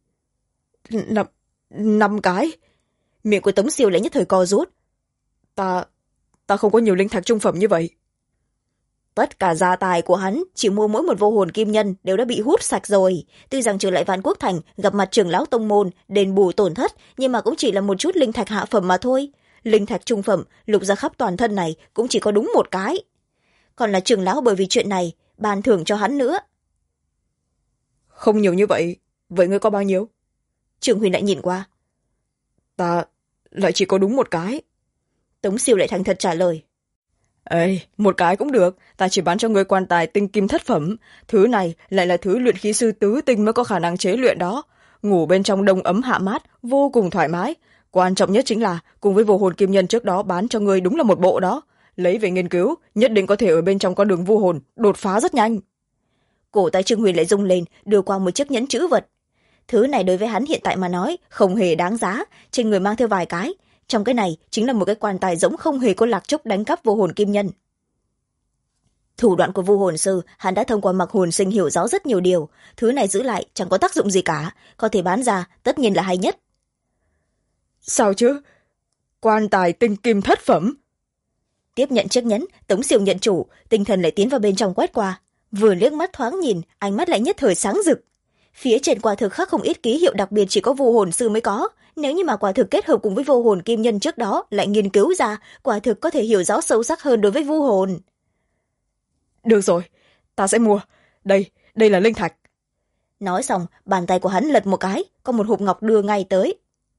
5 cái? Miệng của Tống Siêu lại nhất thời co rút. Ta không có nhiều linh thạch trung phẩm như vậy. Tất cả gia tài của hắn chỉ mua mỗi một vô hồn kim nhân đều đã bị hút sạch rồi. Tuy rằng trở lại Vạn Quốc Thành gặp mặt trưởng lão tông môn đền bù tổn thất, nhưng mà cũng chỉ là một chút linh thạch hạ phẩm mà thôi. Linh thạch trung phẩm lục ra khắp toàn thân này cũng chỉ có đúng một cái. Còn là trưởng lão bởi vì chuyện này ban thưởng cho hắn nữa. Không nhiều như vậy, vậy ngươi có bao nhiêu? Trương Huyền lại nhìn qua. Ta lại chỉ có đúng một cái. Tống Siêu lại thành thật trả lời. Một cái cũng được, ta chỉ bán cho ngươi quan tài tinh kim thất phẩm. Thứ này lại là thứ luyện khí sư tứ tinh mới có khả năng chế luyện đó. Ngủ bên trong đông ấm hạ mát, vô cùng thoải mái. Quan trọng nhất chính là cùng với vô hồn kim nhân trước đó bán cho ngươi đúng là một bộ đó. Lấy về nghiên cứu, nhất định có thể ở bên trong con đường vô hồn đột phá rất nhanh. Cổ tay Trương Huyền lại rung lên, đưa qua một chiếc nhẫn chữ vật. Thứ này đối với hắn hiện tại mà nói không hề đáng giá, trên người mang theo vài cái. Trong cái này chính là một cái quan tài giống không hề có lạc chốc đánh cắp vô hồn kim nhân. Thủ đoạn của vu hồn sư hắn đã thông qua mặc hồn sinh hiểu rõ rất nhiều điều. Thứ này giữ lại chẳng có tác dụng gì cả, có thể bán ra tất nhiên là hay nhất. Sao chứ? Quan tài tinh kim thất phẩm? Tiếp nhận chiếc nhẫn, Tống Siêu nhận chủ, tinh thần lại tiến vào bên trong quét qua. Vừa liếc mắt thoáng nhìn, ánh mắt lại nhất thời sáng rực. Phía trên quả thực khắc không ít ký hiệu đặc biệt chỉ có vu hồn sư mới có. Nếu như mà quả thực kết hợp cùng với vô hồn kim nhân trước đó lại nghiên cứu ra, quả thực có thể hiểu rõ sâu sắc hơn đối với vu hồn. Được rồi, ta sẽ mua. Đây là linh thạch. Nói xong, bàn tay của hắn lật một cái, có một hộp ngọc đưa ngay tới.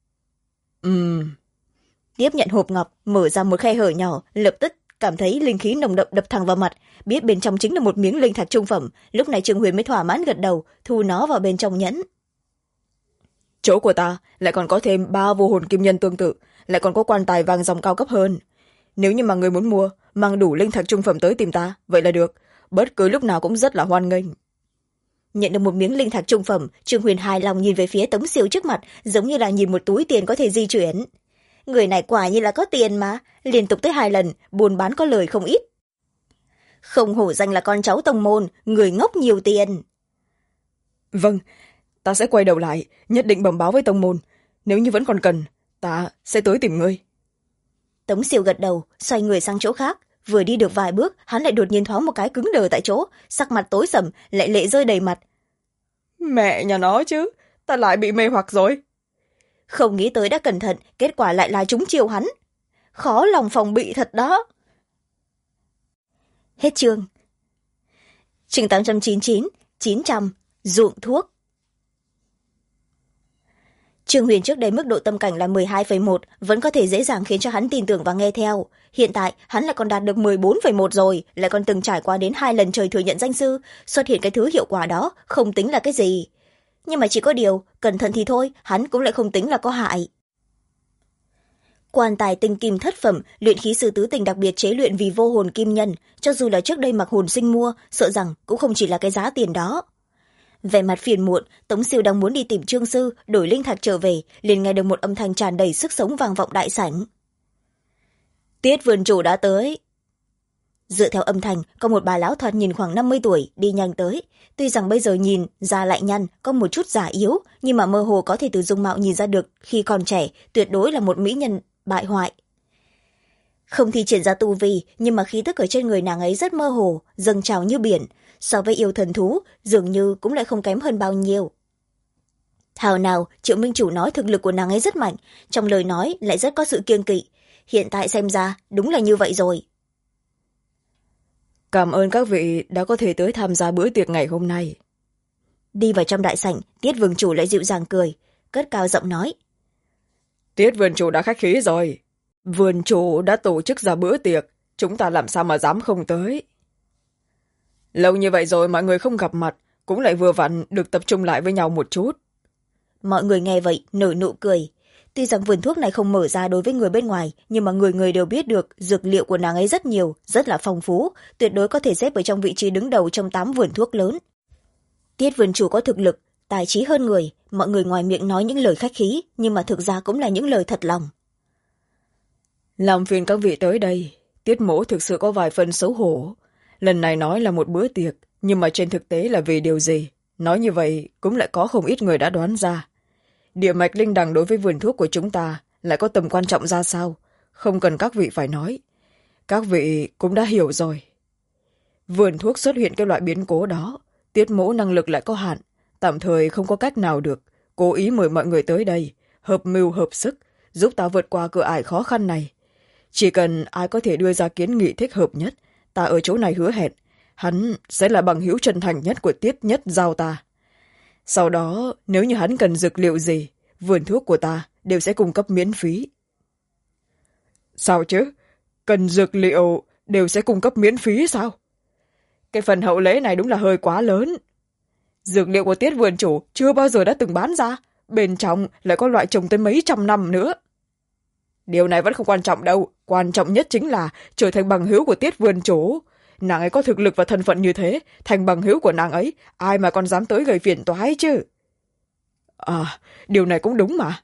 Tiếp nhận hộp ngọc, mở ra một khe hở nhỏ, lập tức cảm thấy linh khí nồng đậm đập thẳng vào mặt, biết bên trong chính là một miếng linh thạch trung phẩm. Lúc này Trương Huyền mới thỏa mãn gật đầu, thu nó vào bên trong nhẫn. Chỗ của ta lại còn có thêm 3 vô hồn kim nhân tương tự, lại còn có quan tài vàng dòng cao cấp hơn. Nếu như mà người muốn mua, mang đủ linh thạch trung phẩm tới tìm ta, vậy là được. Bất cứ lúc nào cũng rất là hoan nghênh. Nhận được một miếng linh thạch trung phẩm, Trương Huyền hài lòng nhìn về phía Tống Siêu trước mặt, giống như là nhìn một túi tiền có thể di chuyển. Người này quả như là có tiền mà, liên tục tới 2 lần, buôn bán có lời không ít. Không hổ danh là con cháu tông môn, người ngốc nhiều tiền. Vâng, ta sẽ quay đầu lại, nhất định bẩm báo với tông môn. Nếu như vẫn còn cần, ta sẽ tới tìm ngươi. Tống Siêu gật đầu, xoay người sang chỗ khác. Vừa đi được vài bước, hắn lại đột nhiên thoáng một cái cứng đờ tại chỗ, sắc mặt tối sầm, lại lệ rơi đầy mặt. Mẹ nhà nó chứ, ta lại bị mê hoặc rồi. Không nghĩ tới đã cẩn thận, kết quả lại là trúng chiêu hắn. Khó lòng phòng bị thật đó. Hết chương. Chương 899, 900. Ruộng thuốc. Trương Huyền trước đây mức độ tâm cảnh là 12,1, vẫn có thể dễ dàng khiến cho hắn tin tưởng và nghe theo. Hiện tại hắn lại còn đạt được 14,1 rồi, lại còn từng trải qua đến 2 lần trời thừa nhận danh sư, xuất hiện cái thứ hiệu quả đó không tính là cái gì. Nhưng mà chỉ có điều, cẩn thận thì thôi, hắn cũng lại không tính là có hại. Quan tài tinh kim thất phẩm, luyện khí sư tứ tình đặc biệt chế luyện vì vô hồn kim nhân, cho dù là trước đây Mặc Hồn Sinh mua, sợ rằng cũng không chỉ là cái giá tiền đó. Vẻ mặt phiền muộn, Tống Siêu đang muốn đi tìm Trương sư đổi linh thạch trở về, liền nghe được một âm thanh tràn đầy sức sống vang vọng đại sảnh. Tiết vườn chủ đã tới. Dựa theo âm thanh, có một bà lão thoạt nhìn khoảng 50 tuổi đi nhanh tới. Tuy rằng bây giờ nhìn da lại nhăn, có một chút già yếu, nhưng mà mơ hồ có thể từ dung mạo nhìn ra được khi còn trẻ tuyệt đối là một mỹ nhân bại hoại. Không thi triển ra tu vi, nhưng mà khí tức ở trên người nàng ấy rất mơ hồ, dâng trào như biển, so với yêu thần thú dường như cũng lại không kém hơn bao nhiêu. Thảo nào Triệu Minh Chủ nói thực lực của nàng ấy rất mạnh, trong lời nói lại rất có sự kiêng kỵ. Hiện tại xem ra đúng là như vậy rồi. Cảm ơn các vị đã có thể tới tham gia bữa tiệc ngày hôm nay. Đi vào trong đại sảnh, Tiết Vương Chủ lại dịu dàng cười, cất cao giọng nói. Tiết vườn chủ đã khách khí rồi. Vườn chủ đã tổ chức ra bữa tiệc, chúng ta làm sao mà dám không tới. Lâu như vậy rồi mọi người không gặp mặt, cũng lại vừa vặn được tập trung lại với nhau một chút. Mọi người nghe vậy nở nụ cười. Tuy rằng vườn thuốc này không mở ra đối với người bên ngoài, nhưng mà người người đều biết được dược liệu của nàng ấy rất nhiều, rất là phong phú, tuyệt đối có thể xếp ở trong vị trí đứng đầu trong 8 vườn thuốc lớn. Tiết vườn chủ có thực lực, tài trí hơn người, mọi người ngoài miệng nói những lời khách khí, nhưng mà thực ra cũng là những lời thật lòng. Làm phiền các vị tới đây, Tiết mỗ thực sự có vài phần xấu hổ. Lần này nói là một bữa tiệc, nhưng mà trên thực tế là vì điều gì? Nói như vậy cũng lại có không ít người đã đoán ra. Địa mạch linh đằng đối với vườn thuốc của chúng ta lại có tầm quan trọng ra sao? Không cần các vị phải nói. Các vị cũng đã hiểu rồi. Vườn thuốc xuất hiện cái loại biến cố đó, Tiết mỗ năng lực lại có hạn, tạm thời không có cách nào được, cố ý mời mọi người tới đây, hợp mưu hợp sức, giúp ta vượt qua cửa ải khó khăn này. Chỉ cần ai có thể đưa ra kiến nghị thích hợp nhất, ta ở chỗ này hứa hẹn, hắn sẽ là bằng hữu chân thành nhất của Tiết nhất giao ta. Sau đó, nếu như hắn cần dược liệu gì, vườn thuốc của ta đều sẽ cung cấp miễn phí. Sao chứ? Cần dược liệu đều sẽ cung cấp miễn phí sao? Cái phần hậu lễ này đúng là hơi quá lớn. Dược liệu của Tiết vườn chủ chưa bao giờ đã từng bán ra, bên trong lại có loại trồng tới mấy trăm năm nữa. Điều này vẫn không quan trọng đâu, quan trọng nhất chính là trở thành bằng hữu của Tiết vườn chủ. Nàng ấy có thực lực và thân phận như thế, thành bằng hữu của nàng ấy, ai mà còn dám tới gây phiền toái chứ? Điều này cũng đúng mà.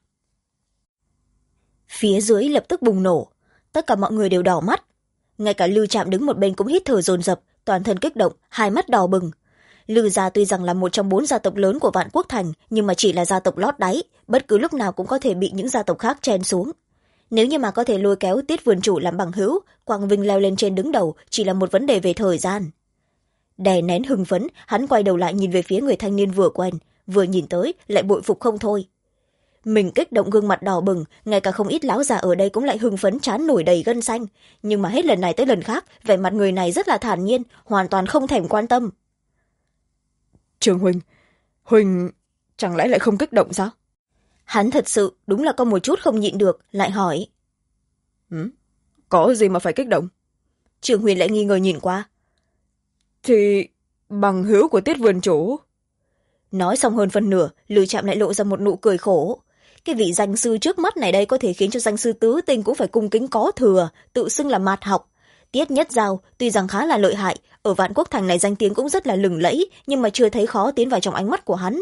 Phía dưới lập tức bùng nổ, tất cả mọi người đều đỏ mắt. Ngay cả Lưu Trạm đứng một bên cũng hít thở dồn dập, toàn thân kích động, hai mắt đỏ bừng. Lư gia tuy rằng là một trong 4 gia tộc lớn của Vạn Quốc Thành, nhưng mà chỉ là gia tộc lót đáy, bất cứ lúc nào cũng có thể bị những gia tộc khác chen xuống. Nếu như mà có thể lôi kéo Tiết vườn chủ làm bằng hữu, Quang Vinh leo lên trên đứng đầu chỉ là một vấn đề về thời gian. Đè nén hưng phấn, hắn quay đầu lại nhìn về phía người thanh niên vừa quen, vừa nhìn tới lại bội phục không thôi. Mình kích động gương mặt đỏ bừng, ngay cả không ít lão già ở đây cũng lại hưng phấn trán nổi đầy gân xanh, nhưng mà hết lần này tới lần khác, vẻ mặt người này rất là thản nhiên, hoàn toàn không thèm quan tâm. Trương Huynh chẳng lẽ lại không kích động sao? Hắn thật sự đúng là có một chút không nhịn được, lại hỏi. Có gì mà phải kích động? Trương Huyền lại nghi ngờ nhìn qua. Thì bằng hữu của Tiết vườn chủ. Nói xong hơn phần nửa, Lưu Trạm lại lộ ra một nụ cười khổ. Cái vị danh sư trước mắt này đây có thể khiến cho danh sư tứ tinh cũng phải cung kính có thừa, tự xưng là mạt học. Tiết nhất giao tuy rằng khá là lợi hại, ở Vạn Quốc Thành này danh tiếng cũng rất là lừng lẫy, nhưng mà chưa thấy khó tiến vào trong ánh mắt của hắn.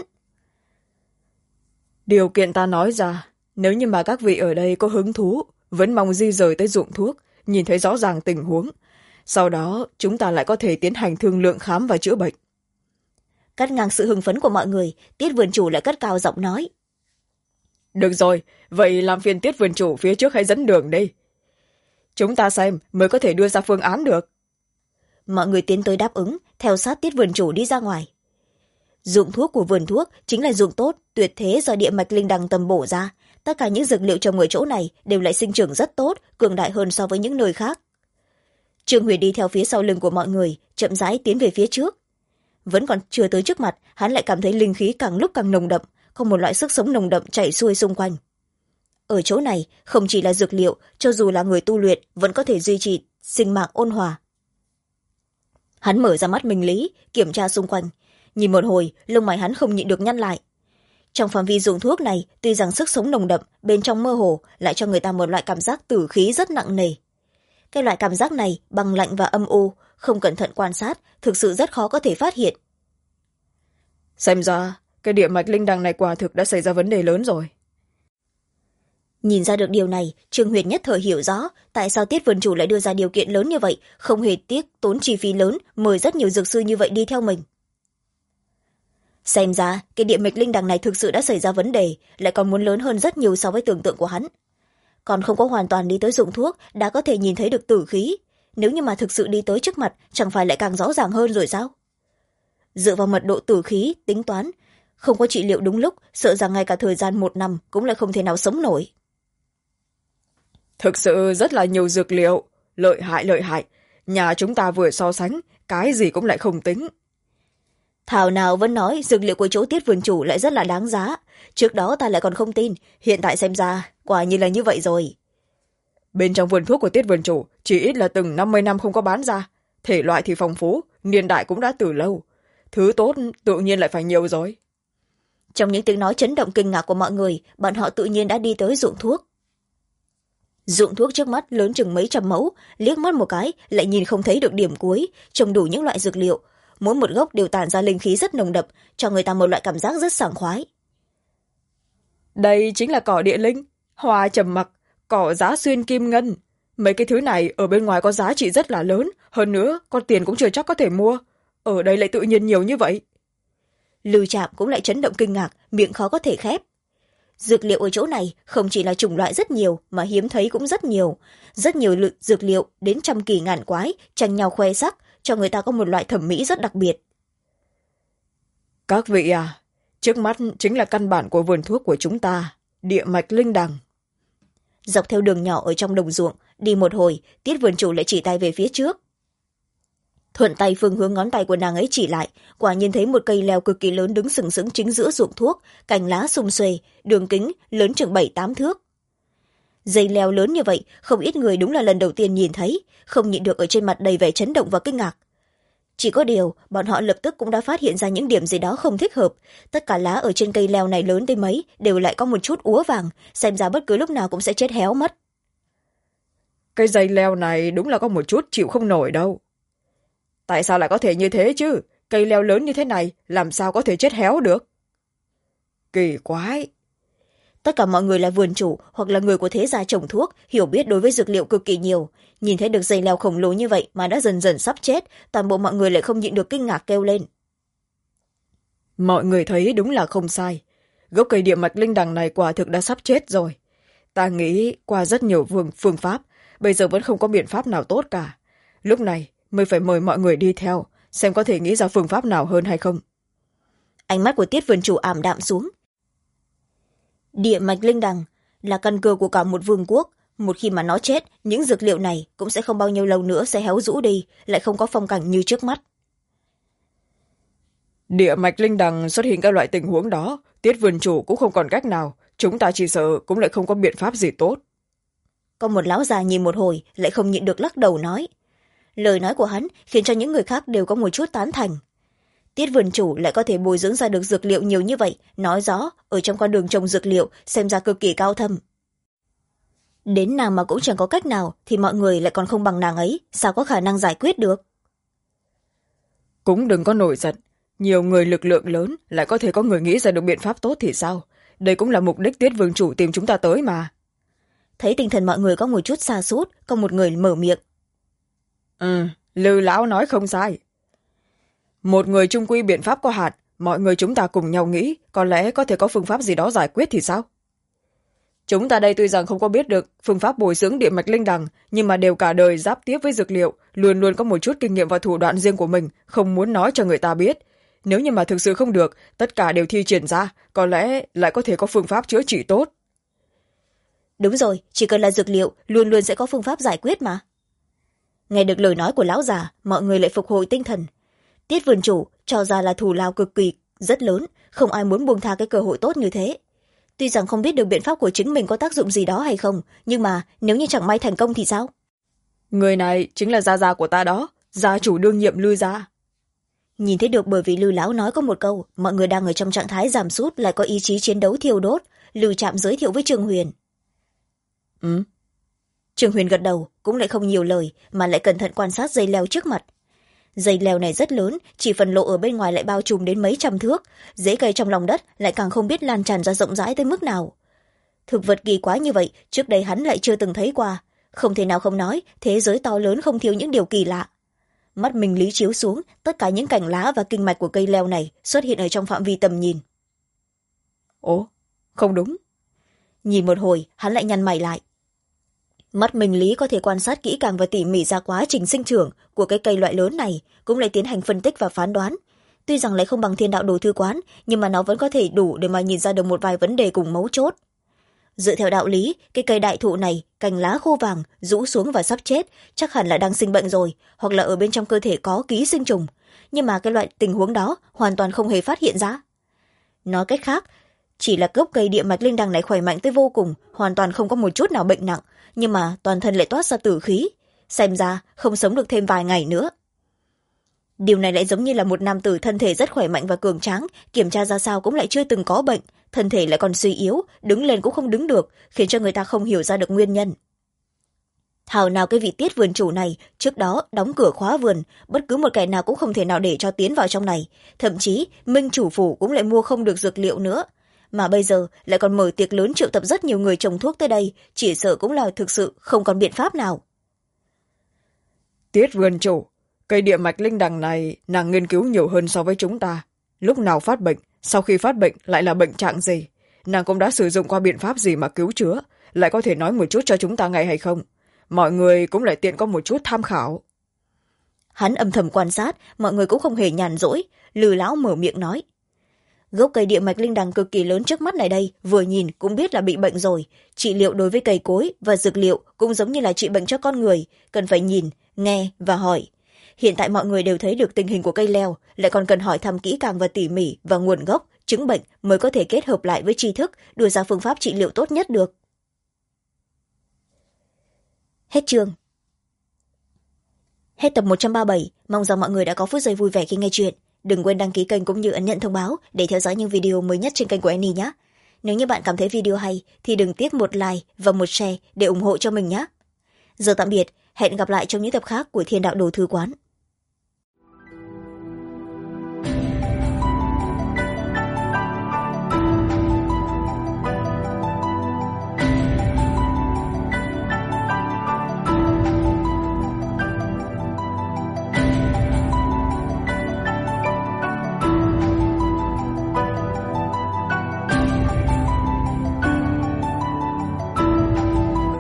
Điều kiện ta nói ra, nếu như mà các vị ở đây có hứng thú, vẫn mong di rời tới ruộng thuốc, nhìn thấy rõ ràng tình huống. Sau đó, chúng ta lại có thể tiến hành thương lượng khám và chữa bệnh. Cắt ngang sự hưng phấn của mọi người, Tiết vườn chủ lại cất cao giọng nói. Được rồi, vậy làm phiền Tiết vườn chủ phía trước hãy dẫn đường đi. Chúng ta xem mới có thể đưa ra phương án được. Mọi người tiến tới đáp ứng, theo sát Tiết vườn chủ đi ra ngoài. Dụng thuốc của vườn thuốc chính là dụng tốt, tuyệt thế do địa mạch linh đằng tầm bổ ra. Tất cả những dược liệu trồng ở chỗ này đều lại sinh trưởng rất tốt, cường đại hơn so với những nơi khác. Trương Huyền đi theo phía sau lưng của mọi người, chậm rãi tiến về phía trước. vẫn còn chưa tới trước mặt, hắn lại cảm thấy linh khí càng lúc càng nồng đậm, có một loại sức sống nồng đậm chảy xuôi xung quanh. Ở chỗ này không chỉ là dược liệu, cho dù là người tu luyện vẫn có thể duy trì sinh mạng ôn hòa. Hắn mở ra mắt minh lý, kiểm tra xung quanh, nhìn một hồi lông mày hắn không nhịn được nhăn lại. Trong phạm vi dùng thuốc này, tuy rằng sức sống nồng đậm, bên trong mơ hồ lại cho người ta một loại cảm giác tử khí rất nặng nề. Cái loại cảm giác này băng lạnh và âm u, không cẩn thận quan sát thực sự rất khó có thể phát hiện. Xem ra cái địa mạch linh đằng này quả thực đã xảy ra vấn đề lớn rồi. Nhìn ra được điều này, Trương Huyền nhất thời hiểu rõ tại sao Tiết Vân Chủ lại đưa ra điều kiện lớn như vậy, không hề tiếc tốn chi phí lớn mời rất nhiều dược sư như vậy đi theo mình. Xem ra cái địa mạch linh đằng này thực sự đã xảy ra vấn đề, lại còn muốn lớn hơn rất nhiều so với tưởng tượng của hắn. Còn không có hoàn toàn đi tới dụng thuốc đã có thể nhìn thấy được tử khí, nếu như mà thực sự đi tới trước mặt chẳng phải lại càng rõ ràng hơn rồi sao? Dựa vào mật độ tử khí tính toán, không có trị liệu đúng lúc, sợ rằng ngay cả thời gian 1 năm cũng lại không thể nào sống nổi. Thực sự rất là nhiều dược liệu, lợi hại, nhà chúng ta vừa so sánh cái gì cũng lại không tính. Thảo nào vẫn nói dược liệu của chỗ Tiết Vườn Chủ lại rất là đáng giá, trước đó ta lại còn không tin, hiện tại xem ra quả nhiên là như vậy rồi. Bên trong vườn thuốc của Tiết Vườn Chủ chỉ ít là từng 50 năm không có bán ra, thể loại thì phong phú, niên đại cũng đã từ lâu, thứ tốt tự nhiên lại phải nhiều rồi. Trong những tiếng nói chấn động kinh ngạc của mọi người, bọn họ tự nhiên đã đi tới ruộng thuốc. Ruộng thuốc trước mắt lớn chừng mấy trăm mẫu, liếc mắt một cái lại nhìn không thấy được điểm cuối, trồng đủ những loại dược liệu, mỗi một gốc đều tản ra linh khí rất nồng đậm, cho người ta một loại cảm giác rất sảng khoái. Đây chính là cỏ địa linh, hoa trầm mặc, cỏ giá xuyên kim ngân. Mấy cái thứ này ở bên ngoài có giá trị rất là lớn, hơn nữa con tiền cũng chưa chắc có thể mua, ở đây lại tự nhiên nhiều như vậy. Lưu Trạm cũng lại chấn động kinh ngạc, miệng khó có thể khép. Dược liệu ở chỗ này không chỉ là chủng loại rất nhiều mà hiếm thấy cũng rất nhiều dược liệu đến trăm kỳ ngàn quái tranh nhau khoe sắc, cho người ta có một loại thẩm mỹ rất đặc biệt. Các vị à, trước mắt chính là căn bản của vườn thuốc của chúng ta, địa mạch linh đằng. Dọc theo đường nhỏ ở trong đồng ruộng, đi một hồi, Tiết Vườn Chủ lại chỉ tay về phía trước. Thuận tay phương hướng ngón tay của nàng ấy chỉ lại, quả nhiên thấy một cây leo cực kỳ lớn đứng sừng sững chính giữa ruộng thuốc, cành lá sum xuê, đường kính lớn chừng 7-8 thước. Dây leo lớn như vậy, không ít người đúng là lần đầu tiên nhìn thấy, không nhịn được ở trên mặt đầy vẻ chấn động và kinh ngạc. Chỉ có điều, bọn họ lập tức cũng đã phát hiện ra những điểm gì đó không thích hợp. Tất cả lá ở trên cây leo này lớn tới mấy, đều lại có một chút úa vàng, xem ra bất cứ lúc nào cũng sẽ chết héo mất. Cây dây leo này đúng là có một chút chịu không nổi đâu. Tại sao lại có thể như thế chứ? Cây leo lớn như thế này, làm sao có thể chết héo được? Kỳ quái. Tất cả mọi người là vườn chủ hoặc là người của thế gia trồng thuốc, hiểu biết đối với dược liệu cực kỳ nhiều. Nhìn thấy được dây leo khổng lồ như vậy mà đã dần dần sắp chết, toàn bộ mọi người lại không nhịn được kinh ngạc kêu lên. Mọi người thấy đúng là không sai. Gốc cây địa mạch linh đằng này quả thực đã sắp chết rồi. Ta nghĩ qua rất nhiều phương pháp, bây giờ vẫn không có biện pháp nào tốt cả. Lúc này mới phải mời mọi người đi theo, xem có thể nghĩ ra phương pháp nào hơn hay không. Ánh mắt của Tiết Vườn Chủ ảm đạm xuống. Địa mạch linh đằng là căn cơ của cả một vương quốc, một khi mà nó chết, những dược liệu này cũng sẽ không bao nhiêu lâu nữa sẽ héo rũ đi, lại không có phong cảnh như trước mắt. Địa mạch linh đằng xuất hiện các loại tình huống đó, Tiết Vườn Chủ cũng không còn cách nào, chúng ta chỉ sợ cũng lại không có biện pháp gì tốt. Có một lão già nhìn một hồi lại không nhịn được lắc đầu nói. Lời nói của hắn khiến cho những người khác đều có một chút tán thành. Tiết Vườn Chủ lại có thể bồi dưỡng ra được dược liệu nhiều như vậy, nói rõ ở trong con đường trồng dược liệu xem ra cực kỳ cao thâm. Đến nàng mà cũng chẳng có cách nào thì mọi người lại còn không bằng nàng ấy, sao có khả năng giải quyết được. Cũng đừng có nổi giận, nhiều người lực lượng lớn lại có thể có người nghĩ ra được biện pháp tốt thì sao? Đây cũng là mục đích Tiết Vương Chủ tìm chúng ta tới mà. Thấy tinh thần mọi người có một chút sa sút, có một người mở miệng. Lư lão nói không sai. Một người chung quy biện pháp có hạn, mọi người chúng ta cùng nhau nghĩ có lẽ có thể có phương pháp gì đó giải quyết thì sao? Chúng ta đây tuy rằng không có biết được phương pháp bồi dưỡng địa mạch linh đằng, nhưng mà đều cả đời giáp tiếp với dược liệu, luôn luôn có một chút kinh nghiệm và thủ đoạn riêng của mình, không muốn nói cho người ta biết. Nếu như mà thực sự không được, tất cả đều thi triển ra, có lẽ lại có thể có phương pháp chữa trị tốt. Đúng rồi, chỉ cần là dược liệu, luôn luôn sẽ có phương pháp giải quyết mà. Nghe được lời nói của lão già, mọi người lại phục hồi tinh thần. Tiết Vườn Chủ cho ra là thù lao cực kỳ rất lớn, không ai muốn buông tha cái cơ hội tốt như thế. Tuy rằng không biết được biện pháp của chính mình có tác dụng gì đó hay không, nhưng mà nếu như chẳng may thành công thì sao? Người này chính là gia gia của ta đó, gia chủ đương nhiệm Lư gia. Nhìn thấy được bởi vì Lư lão nói có một câu, mọi người đang ở trong trạng thái giảm sút lại có ý chí chiến đấu thiêu đốt. Lư Trạm giới thiệu với Trương Huyền. Trương Huyền gật đầu, cũng lại không nhiều lời mà lại cẩn thận quan sát dây leo trước mặt. Dây leo này rất lớn, chỉ phần lộ ở bên ngoài lại bao trùm đến mấy trăm thước, rễ cây trong lòng đất lại càng không biết lan tràn ra rộng rãi tới mức nào. Thực vật kỳ quái như vậy trước đây hắn lại chưa từng thấy qua, không thể nào không nói thế giới to lớn không thiếu những điều kỳ lạ. Mắt mình lý chiếu xuống, tất cả những cành lá và kinh mạch của cây leo này xuất hiện ở trong phạm vi tầm nhìn. Ồ, không đúng. Nhìn một hồi hắn lại nhăn mày lại. Mắt mình lý có thể quan sát kỹ càng và tỉ mỉ ra quá trình sinh trưởng của cái cây loại lớn này, cũng lại tiến hành phân tích và phán đoán. Tuy rằng lại không bằng Thiên Đạo Đồ Thư Quán, nhưng mà nó vẫn có thể đủ để mà nhìn ra được một vài vấn đề cùng mấu chốt. Dựa theo đạo lý, cái cây đại thụ này cành lá khô vàng rũ xuống và sắp chết, chắc hẳn là đang sinh bệnh rồi, hoặc là ở bên trong cơ thể có ký sinh trùng, nhưng mà cái loại tình huống đó hoàn toàn không hề phát hiện ra. Nói cách khác, chỉ là gốc cây địa mạch linh đằng này khỏe mạnh tới vô cùng, hoàn toàn không có một chút nào bệnh nặng, nhưng mà toàn thân lại toát ra tử khí, xem ra không sống được thêm vài ngày nữa. Điều này lại giống như là một nam tử thân thể rất khỏe mạnh và cường tráng, kiểm tra ra sao cũng lại chưa từng có bệnh, thân thể lại còn suy yếu, đứng lên cũng không đứng được, khiến cho người ta không hiểu ra được nguyên nhân. Thảo nào cái vị Tiết vườn chủ này trước đó đóng cửa khóa vườn, bất cứ một kẻ nào cũng không thể nào để cho tiến vào trong này, thậm chí Minh chủ phủ cũng lại mua không được dược liệu nữa, mà bây giờ lại còn mở tiệc lớn triệu tập rất nhiều người trồng thuốc tới đây, chỉ sợ cũng là thực sự không còn biện pháp nào. Tiết vườn chủ, cây địa mạch linh đằng này nàng nghiên cứu nhiều hơn so với chúng ta. Lúc nào phát bệnh, sau khi phát bệnh lại là bệnh trạng gì, nàng cũng đã sử dụng qua biện pháp gì mà cứu chữa, lại có thể nói một chút cho chúng ta ngay hay không? Mọi người cũng lại tiện có một chút tham khảo. Hắn âm thầm quan sát, mọi người cũng không hề nhàn rỗi. Lư lão mở miệng nói. Gốc cây địa mạch linh đằng cực kỳ lớn trước mắt này đây, vừa nhìn cũng biết là bị bệnh rồi. Trị liệu đối với cây cối và dược liệu cũng giống như là trị bệnh cho con người, cần phải nhìn, nghe và hỏi. Hiện tại mọi người đều thấy được tình hình của cây leo, lại còn cần hỏi thăm kỹ càng và tỉ mỉ và nguồn gốc, chứng bệnh mới có thể kết hợp lại với tri thức, đưa ra phương pháp trị liệu tốt nhất được. Hết chương. Hết tập 137, mong rằng mọi người đã có phút giây vui vẻ khi nghe chuyện. Đừng quên đăng ký kênh cũng như ấn nhận thông báo để theo dõi những video mới nhất trên kênh của Annie nhé. Nếu như bạn cảm thấy video hay thì đừng tiếc một like và một share để ủng hộ cho mình nhé. Giờ tạm biệt, hẹn gặp lại trong những tập khác của Thiên Đạo Đồ Thư Quán.